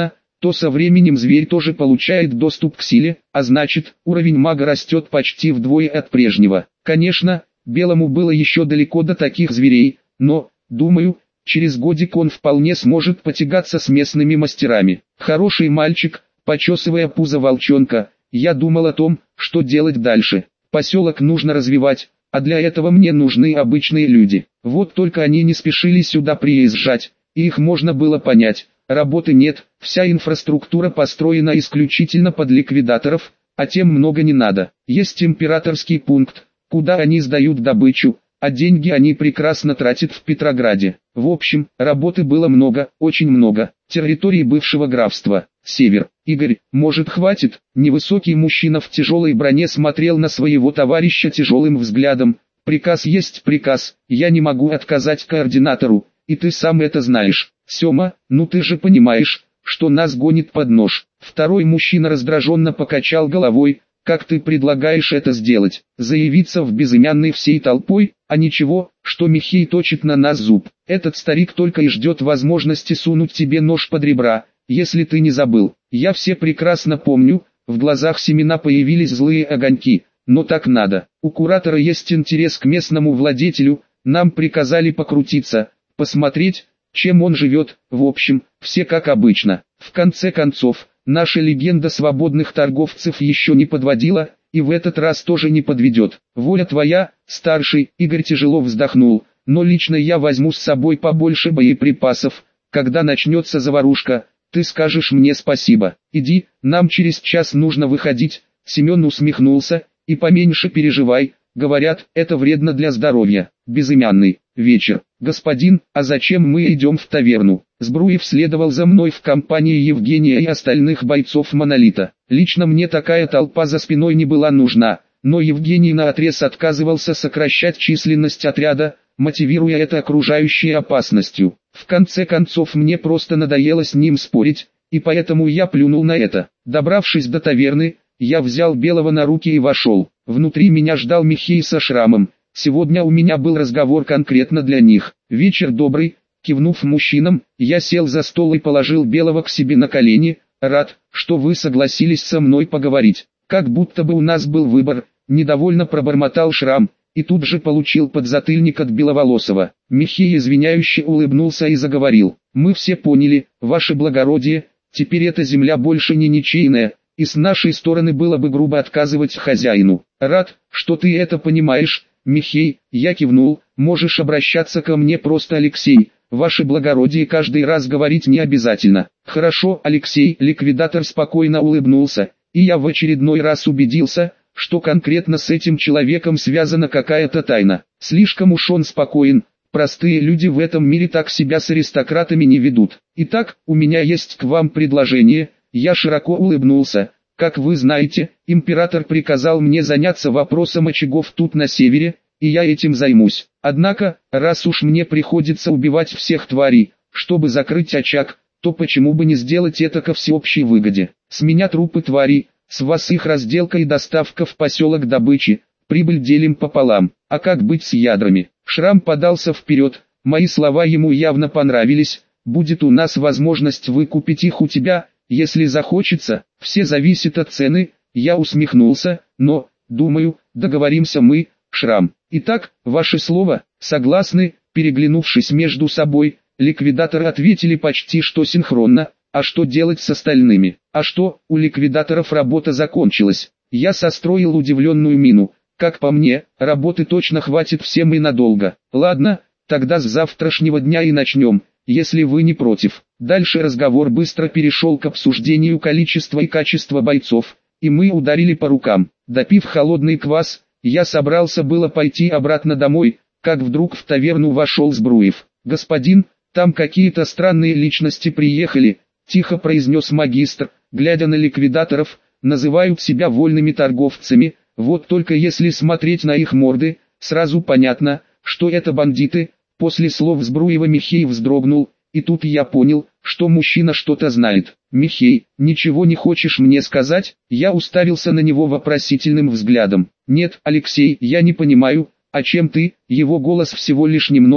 то со временем зверь тоже получает доступ к силе, а значит, уровень мага растет почти вдвое от прежнего. Конечно, Белому было еще далеко до таких зверей, но, думаю, через годик он вполне сможет потягаться с местными мастерами. Хороший мальчик, почесывая пузо волчонка, я думал о том, что делать дальше. Поселок нужно развивать, а для этого мне нужны обычные люди. Вот только они не спешили сюда приезжать, и их можно было понять. Работы нет, вся инфраструктура построена исключительно под ликвидаторов, а тем много не надо. Есть императорский пункт, куда они сдают добычу, а деньги они прекрасно тратят в Петрограде. В общем, работы было много, очень много. Территории бывшего графства, север. Игорь, может, хватит? Невысокий мужчина в тяжелой броне смотрел на своего товарища тяжелым взглядом. Приказ есть приказ, я не могу отказать координатору, и ты сам это знаешь. Сема, ну ты же понимаешь, что нас гонит под нож. Второй мужчина раздраженно покачал головой. Как ты предлагаешь это сделать? Заявиться в безымянный всей толпой, а ничего, что Михей точит на нас зуб. Этот старик только и ждет возможности сунуть тебе нож под ребра, если ты не забыл. Я все прекрасно помню, в глазах Семена появились злые огоньки, но так надо. У куратора есть интерес к местному владетелю, нам приказали покрутиться, посмотреть, чем он живет, в общем, все как обычно. В конце концов, наша легенда свободных торговцев еще не подводила, и в этот раз тоже не подведет. Воля твоя, старший, Игорь тяжело вздохнул, но лично я возьму с собой побольше боеприпасов. Когда начнется заварушка, ты скажешь мне спасибо. Иди, нам через час нужно выходить. Семен усмехнулся, и поменьше переживай, говорят, это вредно для здоровья. Безымянный, вечер. Господин, а зачем мы идем в таверну? Збруев следовал за мной в компании Евгения и остальных бойцов Монолита. Лично мне такая толпа за спиной не была нужна, но Евгений наотрез отказывался сокращать численность отряда, мотивируя это окружающей опасностью. В конце концов мне просто надоело с ним спорить, и поэтому я плюнул на это. Добравшись до таверны, я взял Белого на руки и вошел. Внутри меня ждал Михей со шрамом. Сегодня у меня был разговор конкретно для них. Вечер добрый. Кивнув мужчинам, я сел за стол и положил Белого к себе на колени. Рад, что вы согласились со мной поговорить. Как будто бы у нас был выбор. Недовольно пробормотал Шрам, и тут же получил подзатыльник от Беловолосого. Михей извиняюще улыбнулся и заговорил. Мы все поняли, ваше благородие, теперь эта земля больше не ничейная, и с нашей стороны было бы грубо отказывать хозяину. Рад, что ты это понимаешь, Михей. Я кивнул. Можешь обращаться ко мне просто Алексей. Ваше благородие каждый раз говорить не обязательно. Хорошо, Алексей. Ликвидатор спокойно улыбнулся, и я в очередной раз убедился, что конкретно с этим человеком связана какая-то тайна. Слишком уж он спокоен. Простые люди в этом мире так себя с аристократами не ведут. Итак, у меня есть к вам предложение. Я широко улыбнулся. Как вы знаете, император приказал мне заняться вопросом очагов тут на севере, и я этим займусь. Однако, раз уж мне приходится убивать всех тварей, чтобы закрыть очаг, то почему бы не сделать это ко всеобщей выгоде? С меня трупы тварей, с вас их разделка и доставка в поселок добычи, прибыль делим пополам. А как быть с ядрами? Шрам подался вперед, мои слова ему явно понравились. Будет у нас возможность выкупить их у тебя, если захочется, все зависит от цены. Я усмехнулся, но, думаю, договоримся мы, Шрам. Итак, ваше слово, согласны? Переглянувшись между собой, ликвидаторы ответили почти что синхронно. А что делать с остальными? А что, у ликвидаторов работа закончилась? Я состроил удивленную мину. Как по мне, работы точно хватит всем и надолго. Ладно, тогда с завтрашнего дня и начнем, если вы не против. Дальше разговор быстро перешел к обсуждению количества и качества бойцов, и мы ударили по рукам. Допив холодный квас, я собрался было пойти обратно домой, как вдруг в таверну вошел Збруев. «Господин, там какие-то странные личности приехали», — тихо произнес магистр, глядя на ликвидаторов. «Называют себя вольными торговцами, вот только если смотреть на их морды, сразу понятно, что это бандиты». После слов Збруева Михей вздрогнул, и тут я понял, что мужчина что-то знает. «Михей, ничего не хочешь мне сказать?» Я уставился на него вопросительным взглядом. «Нет, Алексей, я не понимаю, о чем ты?» Его голос всего лишь немного,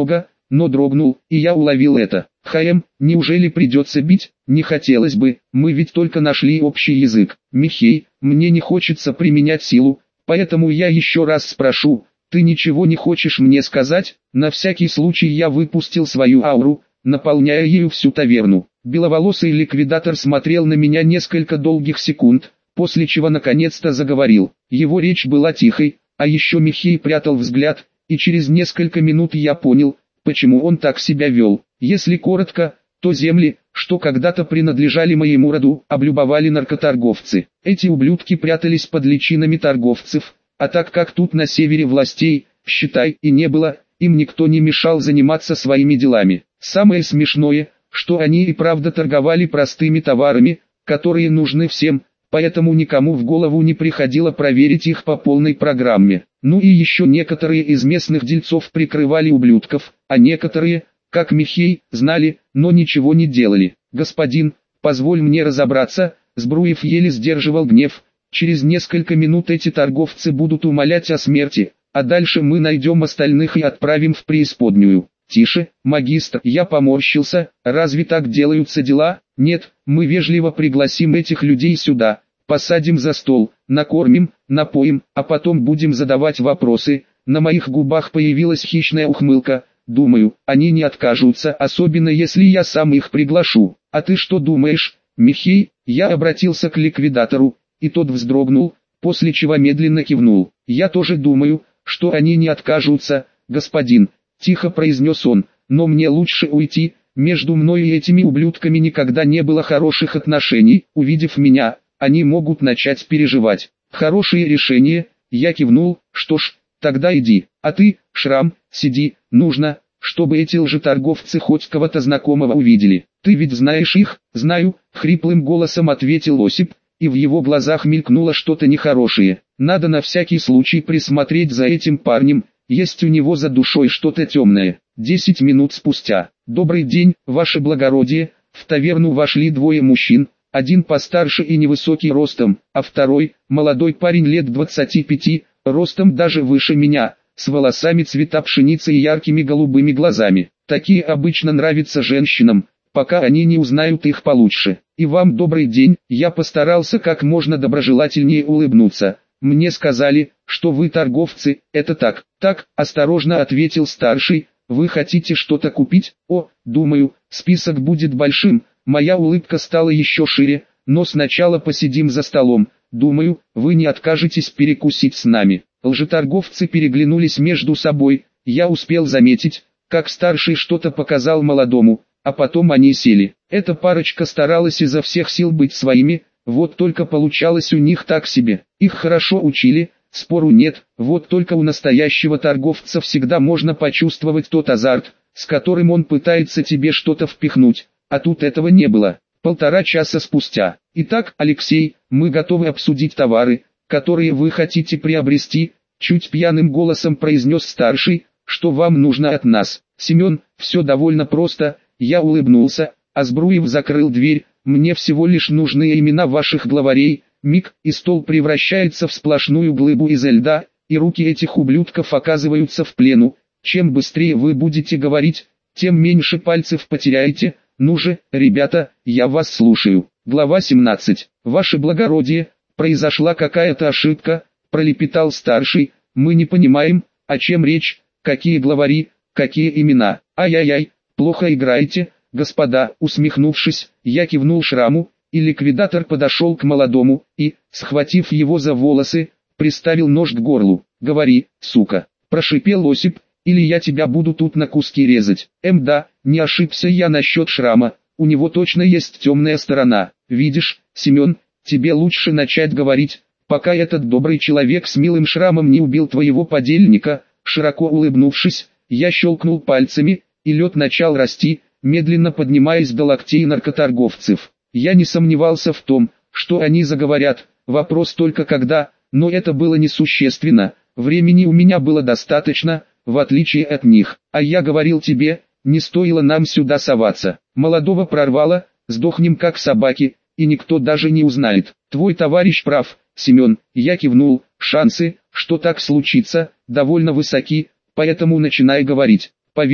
но дрогнул, и я уловил это. «Хаем, неужели придется бить? Не хотелось бы, мы ведь только нашли общий язык. Михей, мне не хочется применять силу, поэтому я еще раз спрошу, ты ничего не хочешь мне сказать?» На всякий случай я выпустил свою ауру, наполняя ею всю таверну. Беловолосый ликвидатор смотрел на меня несколько долгих секунд, после чего наконец-то заговорил. Его речь была тихой, а еще Михей прятал взгляд, и через несколько минут я понял, почему он так себя вел. Если коротко, то земли, что когда-то принадлежали моему роду, облюбовали наркоторговцы. Эти ублюдки прятались под личинами торговцев, а так как тут на севере властей, считай, и не было, им никто не мешал заниматься своими делами. Самое смешное, что они и правда торговали простыми товарами, которые нужны всем, поэтому никому в голову не приходило проверить их по полной программе. Ну и еще некоторые из местных дельцов прикрывали ублюдков, а некоторые, как Михей, знали, но ничего не делали. «Господин, позволь мне разобраться», Збруев еле сдерживал гнев. «Через несколько минут эти торговцы будут умолять о смерти, а дальше мы найдем остальных и отправим в преисподнюю». «Тише, магистр», я поморщился, «разве так делаются дела?» «Нет, мы вежливо пригласим этих людей сюда, посадим за стол, накормим, напоим, а потом будем задавать вопросы». На моих губах появилась хищная ухмылка. «Думаю, они не откажутся, особенно если я сам их приглашу. А ты что думаешь, Михей?» Я обратился к ликвидатору, и тот вздрогнул, после чего медленно кивнул. «Я тоже думаю, что они не откажутся, господин», — тихо произнес он, «но мне лучше уйти, между мной и этими ублюдками никогда не было хороших отношений, увидев меня, они могут начать переживать». «Хорошее решение», — я кивнул, «что ж, тогда иди, а ты, Шрам, сиди, нужно, чтобы эти лжеторговцы хоть кого-то знакомого увидели. Ты ведь знаешь их?» «Знаю», — хриплым голосом ответил Осип, и в его глазах мелькнуло что-то нехорошее. «Надо на всякий случай присмотреть за этим парнем, есть у него за душой что-то темное». Десять минут спустя. «Добрый день, ваше благородие», в таверну вошли двое мужчин, один постарше и невысокий ростом, а второй, молодой парень лет двадцати пяти, ростом даже выше меня, с волосами цвета пшеницы и яркими голубыми глазами. Такие обычно нравятся женщинам, пока они не узнают их получше. «И вам добрый день», я постарался как можно доброжелательнее улыбнуться. «Мне сказали, что вы торговцы, это так?» «Так», осторожно ответил старший. «Вы хотите что-то купить?» «О, думаю, список будет большим». Моя улыбка стала еще шире, «но сначала посидим за столом. Думаю, вы не откажетесь перекусить с нами». Лжеторговцы переглянулись между собой. Я успел заметить, как старший что-то показал молодому, а потом они сели. Эта парочка старалась изо всех сил быть своими, вот только получалось у них так себе. Их хорошо учили, спору нет, вот только у настоящего торговца всегда можно почувствовать тот азарт, с которым он пытается тебе что-то впихнуть, а тут этого не было. Полтора часа спустя. «Итак, Алексей, мы готовы обсудить товары, которые вы хотите приобрести», чуть пьяным голосом произнес старший. «Что вам нужно от нас?» «Семен, все довольно просто», я улыбнулся, а Збруев закрыл дверь. «Мне всего лишь нужны имена ваших главарей». Миг, и стол превращается в сплошную глыбу изо льда, и руки этих ублюдков оказываются в плену. Чем быстрее вы будете говорить, тем меньше пальцев потеряете. Ну же, ребята, я вас слушаю. Глава семнадцать. «Ваше благородие, произошла какая-то ошибка», пролепетал старший. «Мы не понимаем, о чем речь, какие главари, какие имена». «Ай-яй-яй, плохо играете, господа», усмехнувшись, я кивнул Шраму, и ликвидатор подошел к молодому, и, схватив его за волосы, приставил нож к горлу. «Говори, сука», прошипел Осип, «или я тебя буду тут на куски резать». Эм да, не ошибся я насчет Шрама, у него точно есть темная сторона. Видишь, Семен, тебе лучше начать говорить, пока этот добрый человек с милым шрамом не убил твоего подельника. Широко улыбнувшись, я щелкнул пальцами, и лед начал расти, медленно поднимаясь до локтей наркоторговцев. Я не сомневался в том, что они заговорят, вопрос только когда, но это было несущественно, времени у меня было достаточно, в отличие от них. А я говорил тебе, не стоило нам сюда соваться. Молодого прорвало, сдохнем как собаки, и никто даже не узнает. Твой товарищ прав, Семен, я кивнул, шансы, что так случится, довольно высоки, поэтому начинай говорить. Поверь,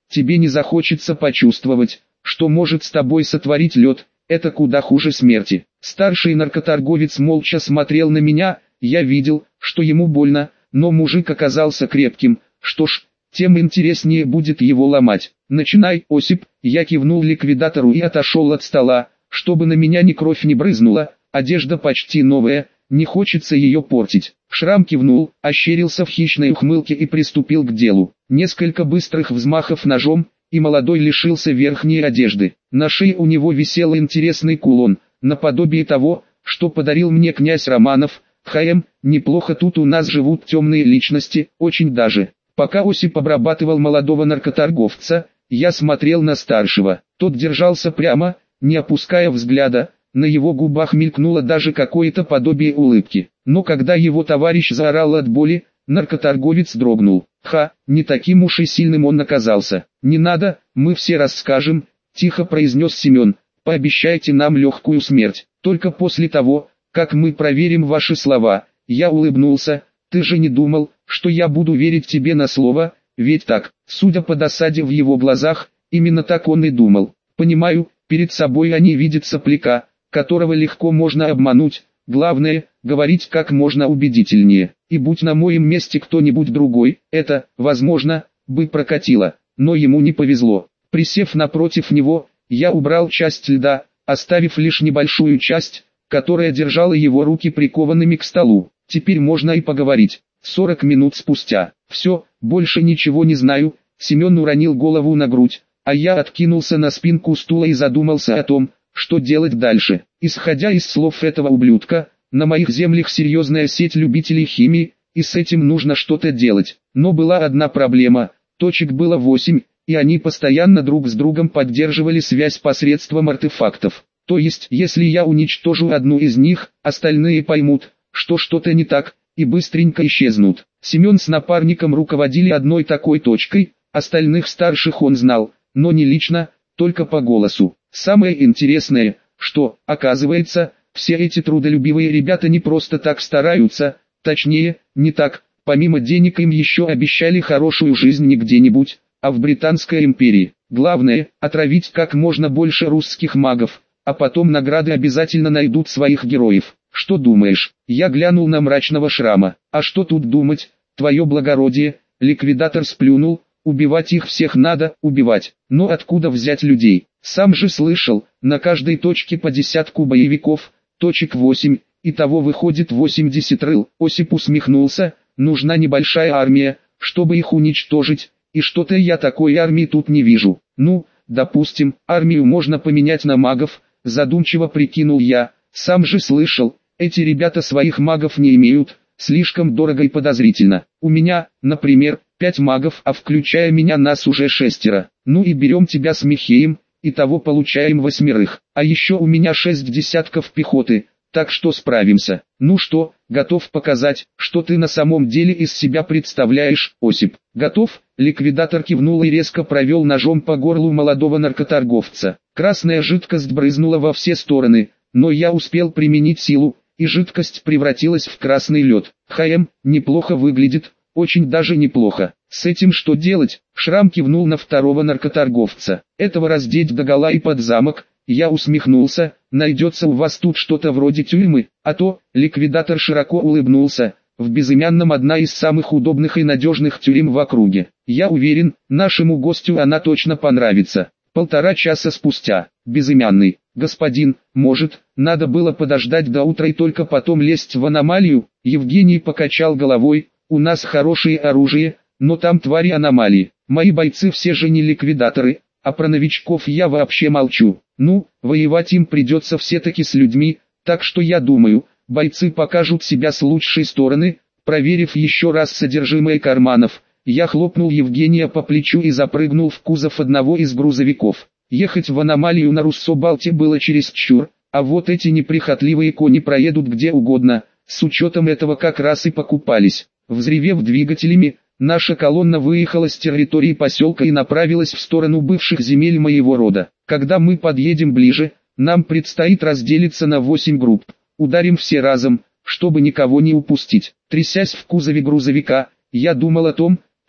тебе не захочется почувствовать, что может с тобой сотворить лед, это куда хуже смерти. Старший наркоторговец молча смотрел на меня, я видел, что ему больно, но мужик оказался крепким, что ж, тем интереснее будет его ломать. «Начинай, Осип», я кивнул ликвидатору и отошел от стола, чтобы на меня ни кровь не брызнула, одежда почти новая, не хочется ее портить. Шрам кивнул, ощерился в хищной ухмылке и приступил к делу. Несколько быстрых взмахов ножом, и молодой лишился верхней одежды. На шее у него висел интересный кулон, наподобие того, что подарил мне князь Романов. «Хм, неплохо тут у нас живут темные личности, очень даже». Пока Осип обрабатывал молодого наркоторговца, я смотрел на старшего. Тот держался прямо, не опуская взгляда, на его губах мелькнуло даже какое-то подобие улыбки. Но когда его товарищ заорал от боли, наркоторговец дрогнул. «Ха, не таким уж и сильным он оказался». «Не надо, мы все расскажем», – тихо произнес Семен. «Пообещайте нам легкую смерть, только после того, как мы проверим ваши слова». Я улыбнулся. «Ты же не думал, что я буду верить тебе на слово, ведь так?» Судя по досаде в его глазах, именно так он и думал. «Понимаю, перед собой они видят сопляка, которого легко можно обмануть, главное, говорить как можно убедительнее. И будь на моем месте кто-нибудь другой, это, возможно, бы прокатило, но ему не повезло». Присев напротив него, я убрал часть льда, оставив лишь небольшую часть, которая держала его руки прикованными к столу. «Теперь можно и поговорить». Сорок минут спустя. «Все, больше ничего не знаю». Семен уронил голову на грудь, а я откинулся на спинку стула и задумался о том, что делать дальше. Исходя из слов этого ублюдка, на моих землях серьезная сеть любителей химии, и с этим нужно что-то делать. Но была одна проблема, точек было восемь, и они постоянно друг с другом поддерживали связь посредством артефактов. То есть, если я уничтожу одну из них, остальные поймут, что что-то не так, и быстренько исчезнут. Семен с напарником руководили одной такой точкой, остальных старших он знал, но не лично, только по голосу. Самое интересное, что, оказывается, все эти трудолюбивые ребята не просто так стараются, точнее, не так, помимо денег им еще обещали хорошую жизнь не где-нибудь, а в Британской империи. Главное, отравить как можно больше русских магов, а потом награды обязательно найдут своих героев. «Что думаешь?» Я глянул на мрачного Шрама. «А что тут думать, твое благородие?» Ликвидатор сплюнул. «Убивать их всех надо, убивать. Но откуда взять людей? Сам же слышал, на каждой точке по десятку боевиков, точек восемь, итого выходит восемьдесят рыл». Осип усмехнулся. «Нужна небольшая армия, чтобы их уничтожить, и что-то я такой армии тут не вижу». «Ну, допустим, армию можно поменять на магов», задумчиво прикинул я. «Сам же слышал, эти ребята своих магов не имеют, слишком дорого и подозрительно. У меня, например, пять магов, а включая меня нас уже шестеро. Ну и берем тебя с Михеем, итого получаем восьмерых. А еще у меня шесть десятков пехоты, так что справимся. Ну что, готов показать, что ты на самом деле из себя представляешь, Осип?» «Готов?» Ликвидатор кивнул и резко провел ножом по горлу молодого наркоторговца. Красная жидкость брызнула во все стороны, но я успел применить силу, и жидкость превратилась в красный лед. «Хм, неплохо выглядит, очень даже неплохо. С этим что делать?» Шрам кивнул на второго наркоторговца. «Этого раздеть догола и под замок». Я усмехнулся. «Найдется у вас тут что-то вроде тюрьмы, а то...» Ликвидатор широко улыбнулся. «В Безымянном одна из самых удобных и надежных тюрем в округе. Я уверен, нашему гостю она точно понравится». Полтора часа спустя. Безымянный. «Господин, может, надо было подождать до утра и только потом лезть в аномалию?» Евгений покачал головой. «У нас хорошее оружие, но там твари аномалии. Мои бойцы все же не ликвидаторы, а про новичков я вообще молчу. Ну, воевать им придется все-таки с людьми, так что я думаю, бойцы покажут себя с лучшей стороны». Проверив еще раз содержимое карманов, я хлопнул Евгения по плечу и запрыгнул в кузов одного из грузовиков. Ехать в аномалию на Руссо-Балте было чересчур, а вот эти неприхотливые кони проедут где угодно, с учетом этого как раз и покупались. Взревев двигателями, наша колонна выехала с территории поселка и направилась в сторону бывших земель моего рода. Когда мы подъедем ближе, нам предстоит разделиться на восемь групп. Ударим все разом, чтобы никого не упустить. Трясясь в кузове грузовика, я думал о том,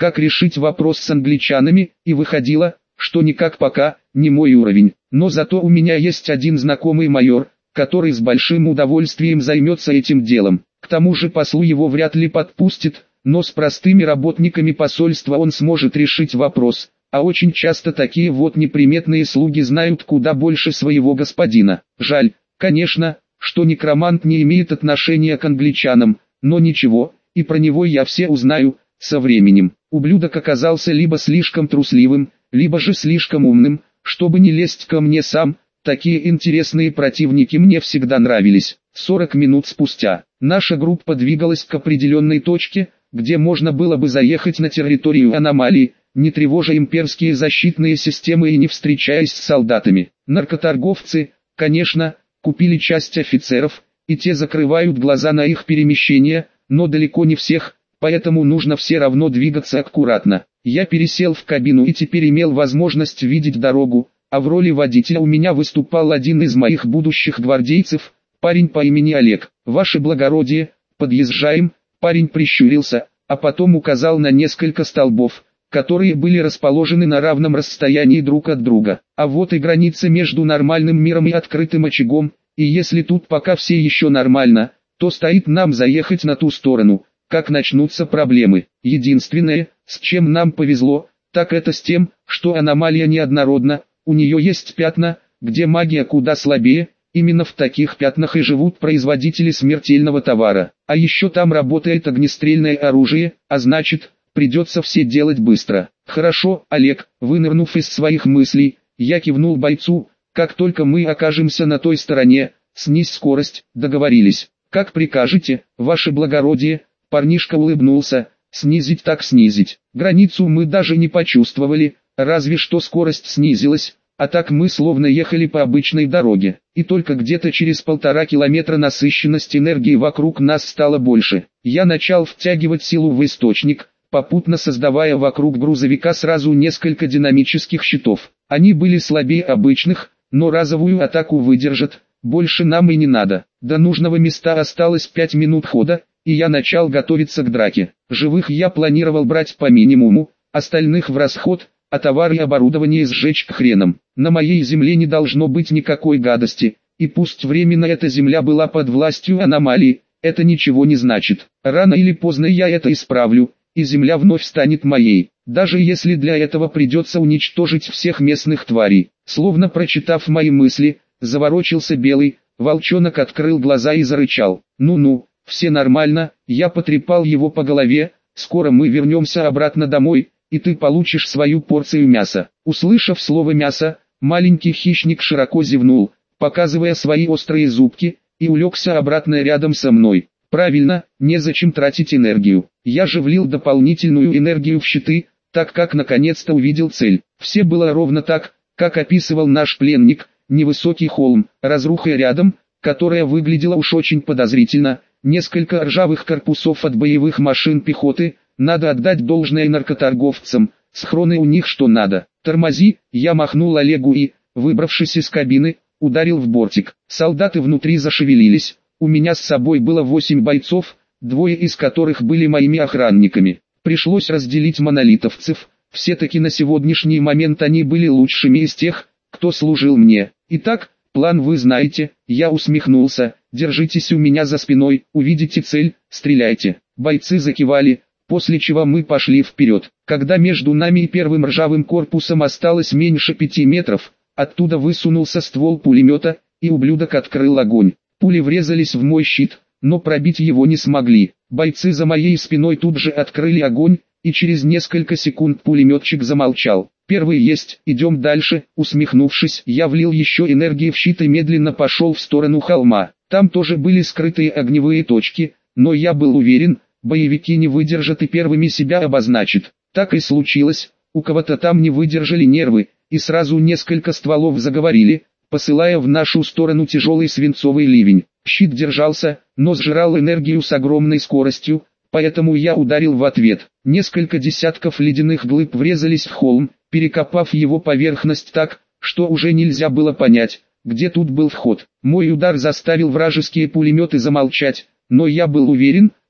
как решить вопрос с англичанами, и выходило, что никак пока, не мой уровень. Но зато у меня есть один знакомый майор, который с большим удовольствием займется этим делом. К тому же послу его вряд ли подпустит, но с простыми работниками посольства он сможет решить вопрос, а очень часто такие вот неприметные слуги знают куда больше своего господина. Жаль, конечно, что некромант не имеет отношения к англичанам, но ничего, и про него я все узнаю со временем. Ублюдок оказался либо слишком трусливым, либо же слишком умным, чтобы не лезть ко мне сам. Такие интересные противники мне всегда нравились. сорок минут спустя, наша группа двигалась к определенной точке, где можно было бы заехать на территорию аномалии, не тревожа имперские защитные системы и не встречаясь с солдатами. Наркоторговцы, конечно, купили часть офицеров, и те закрывают глаза на их перемещение, но далеко не всех, поэтому нужно все равно двигаться аккуратно. Я пересел в кабину и теперь имел возможность видеть дорогу, а в роли водителя у меня выступал один из моих будущих гвардейцев, парень по имени Олег. «Ваше благородие, подъезжаем», парень прищурился, а потом указал на несколько столбов, которые были расположены на равном расстоянии друг от друга. А вот и граница между нормальным миром и открытым очагом, и если тут пока все еще нормально, то стоит нам заехать на ту сторону, как начнутся проблемы. Единственное, с чем нам повезло, так это с тем, что аномалия неоднородна, у нее есть пятна, где магия куда слабее, именно в таких пятнах и живут производители смертельного товара. А еще там работает огнестрельное оружие, а значит, придется все делать быстро. Хорошо, Олег, вынырнув из своих мыслей, я кивнул бойцу, как только мы окажемся на той стороне, снизь скорость, договорились. Как прикажете, ваше благородие, парнишка улыбнулся, снизить так снизить. Границу мы даже не почувствовали, разве что скорость снизилась, а так мы словно ехали по обычной дороге. И только где-то через полтора километра насыщенность энергии вокруг нас стала больше. Я начал втягивать силу в источник, попутно создавая вокруг грузовика сразу несколько динамических щитов. Они были слабее обычных, но разовую атаку выдержат, больше нам и не надо. До нужного места осталось пять минут хода, и я начал готовиться к драке. Живых я планировал брать по минимуму, остальных в расход, а товар и оборудование сжечь к хренам. На моей земле не должно быть никакой гадости, и пусть временно эта земля была под властью аномалии, это ничего не значит. Рано или поздно я это исправлю, и земля вновь станет моей, даже если для этого придется уничтожить всех местных тварей. Словно прочитав мои мысли, заворочился белый, волчонок открыл глаза и зарычал. Ну-ну, все нормально, я потрепал его по голове, скоро мы вернемся обратно домой, и ты получишь свою порцию мяса. Услышав слово «мясо», маленький хищник широко зевнул, показывая свои острые зубки, и улегся обратно рядом со мной. Правильно, незачем тратить энергию. Я же влил дополнительную энергию в щиты, так как наконец-то увидел цель. Все было ровно так, как описывал наш пленник, невысокий холм, разруха рядом, которая выглядела уж очень подозрительно, несколько ржавых корпусов от боевых машин пехоты. Надо отдать должное наркоторговцам, схроны у них что надо. Тормози, я махнул Олегу и, выбравшись из кабины, ударил в бортик. Солдаты внутри зашевелились, у меня с собой было восемь бойцов, двое из которых были моими охранниками. Пришлось разделить монолитовцев, все-таки на сегодняшний момент они были лучшими из тех, кто служил мне. Итак, план вы знаете, я усмехнулся, держитесь у меня за спиной, увидите цель, стреляйте. Бойцы закивали, после чего мы пошли вперед. Когда между нами и первым ржавым корпусом осталось меньше пяти метров, оттуда высунулся ствол пулемета, и ублюдок открыл огонь. Пули врезались в мой щит, но пробить его не смогли. Бойцы за моей спиной тут же открыли огонь, и через несколько секунд пулеметчик замолчал. Первый есть, идем дальше. Усмехнувшись, я влил еще энергии в щит и медленно пошел в сторону холма. Там тоже были скрытые огневые точки, но я был уверен, боевики не выдержат и первыми себя обозначат. Так и случилось, у кого-то там не выдержали нервы, и сразу несколько стволов заговорили, посылая в нашу сторону тяжелый свинцовый ливень. Щит держался, но сжирал энергию с огромной скоростью, поэтому я ударил в ответ. Несколько десятков ледяных глыб врезались в холм, перекопав его поверхность так, что уже нельзя было понять, где тут был вход. Мой удар заставил вражеские пулеметы замолчать, но я был уверен,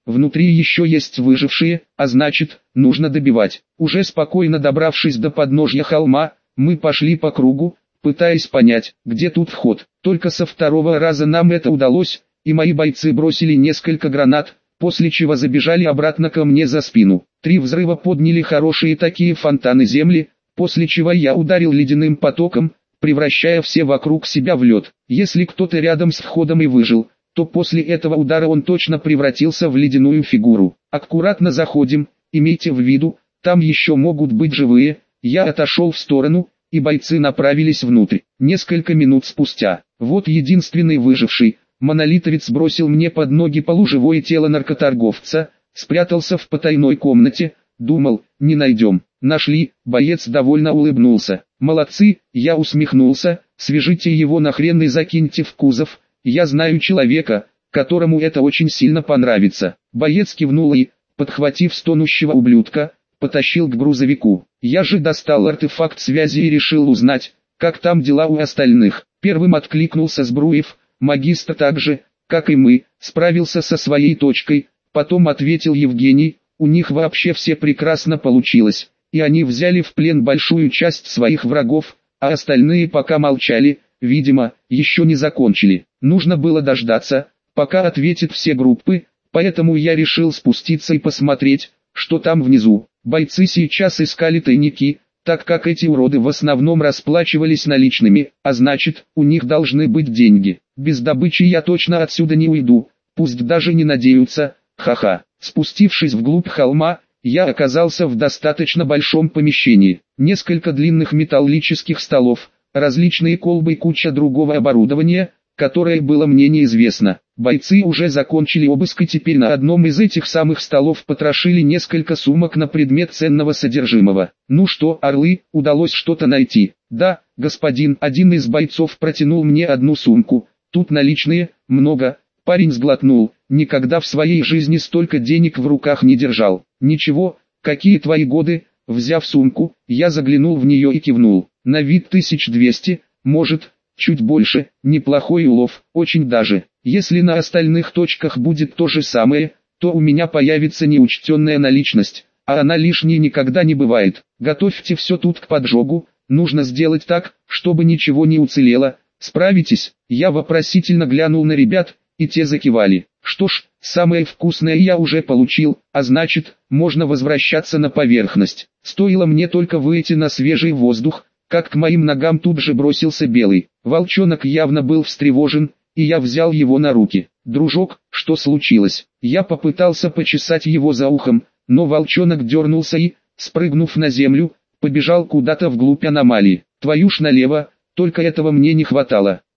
внутри еще есть выжившие, а значит, нужно добивать. Уже спокойно добравшись до подножья холма, мы пошли по кругу, пытаясь понять, где тут вход. Только со второго раза нам это удалось, и мои бойцы бросили несколько гранат, после чего забежали обратно ко мне за спину. Три взрыва подняли хорошие такие фонтаны земли, после чего я ударил ледяным потоком, превращая все вокруг себя в лед. Если кто-то рядом с входом и выжил, то после этого удара он точно превратился в ледяную фигуру. Аккуратно заходим, имейте в виду, там еще могут быть живые. Я отошел в сторону, и бойцы направились внутрь. Несколько минут спустя, вот единственный выживший, монолитовец бросил мне под ноги полуживое тело наркоторговца, спрятался в потайной комнате, думал, не найдем. Нашли, боец довольно улыбнулся. Молодцы, я усмехнулся, свяжите его нахрен и закиньте в кузов, я знаю человека, которому это очень сильно понравится. Боец кивнул и, подхватив стонущего ублюдка, потащил к грузовику. Я же достал артефакт связи и решил узнать, как там дела у остальных. Первым откликнулся Збруев, магистр так же, как и мы, справился со своей точкой, потом ответил Евгений, у них вообще все прекрасно получилось, и они взяли в плен большую часть своих врагов, а остальные пока молчали, видимо, еще не закончили. Нужно было дождаться, пока ответят все группы, поэтому я решил спуститься и посмотреть, что там внизу. Бойцы сейчас искали тайники, так как эти уроды в основном расплачивались наличными, а значит, у них должны быть деньги. Без добычи я точно отсюда не уйду, пусть даже не надеются, ха-ха. Спустившись вглубь холма, я оказался в достаточно большом помещении. Несколько длинных металлических столов, различные колбы и куча другого оборудования, которое было мне неизвестно. Бойцы уже закончили обыск и теперь на одном из этих самых столов потрошили несколько сумок на предмет ценного содержимого. Ну что, орлы, удалось что-то найти? Да, господин, один из бойцов протянул мне одну сумку. Тут наличные, много. Парень сглотнул, никогда в своей жизни столько денег в руках не держал. Ничего, какие твои годы? Взяв сумку, я заглянул в нее и кивнул. На вид тысяч двести, может, чуть больше, неплохой улов, очень даже. Если на остальных точках будет то же самое, то у меня появится неучтенная наличность, а она лишней никогда не бывает. Готовьте все тут к поджогу, нужно сделать так, чтобы ничего не уцелело. Справитесь? Я вопросительно глянул на ребят, и те закивали. Что ж, самое вкусное я уже получил, а значит, можно возвращаться на поверхность. Стоило мне только выйти на свежий воздух, как к моим ногам тут же бросился белый. Волчонок явно был встревожен, и я взял его на руки. «Дружок, что случилось?» Я попытался почесать его за ухом, но волчонок дернулся и, спрыгнув на землю, побежал куда-то вглубь аномалии. «Твою ж налево, только этого мне не хватало».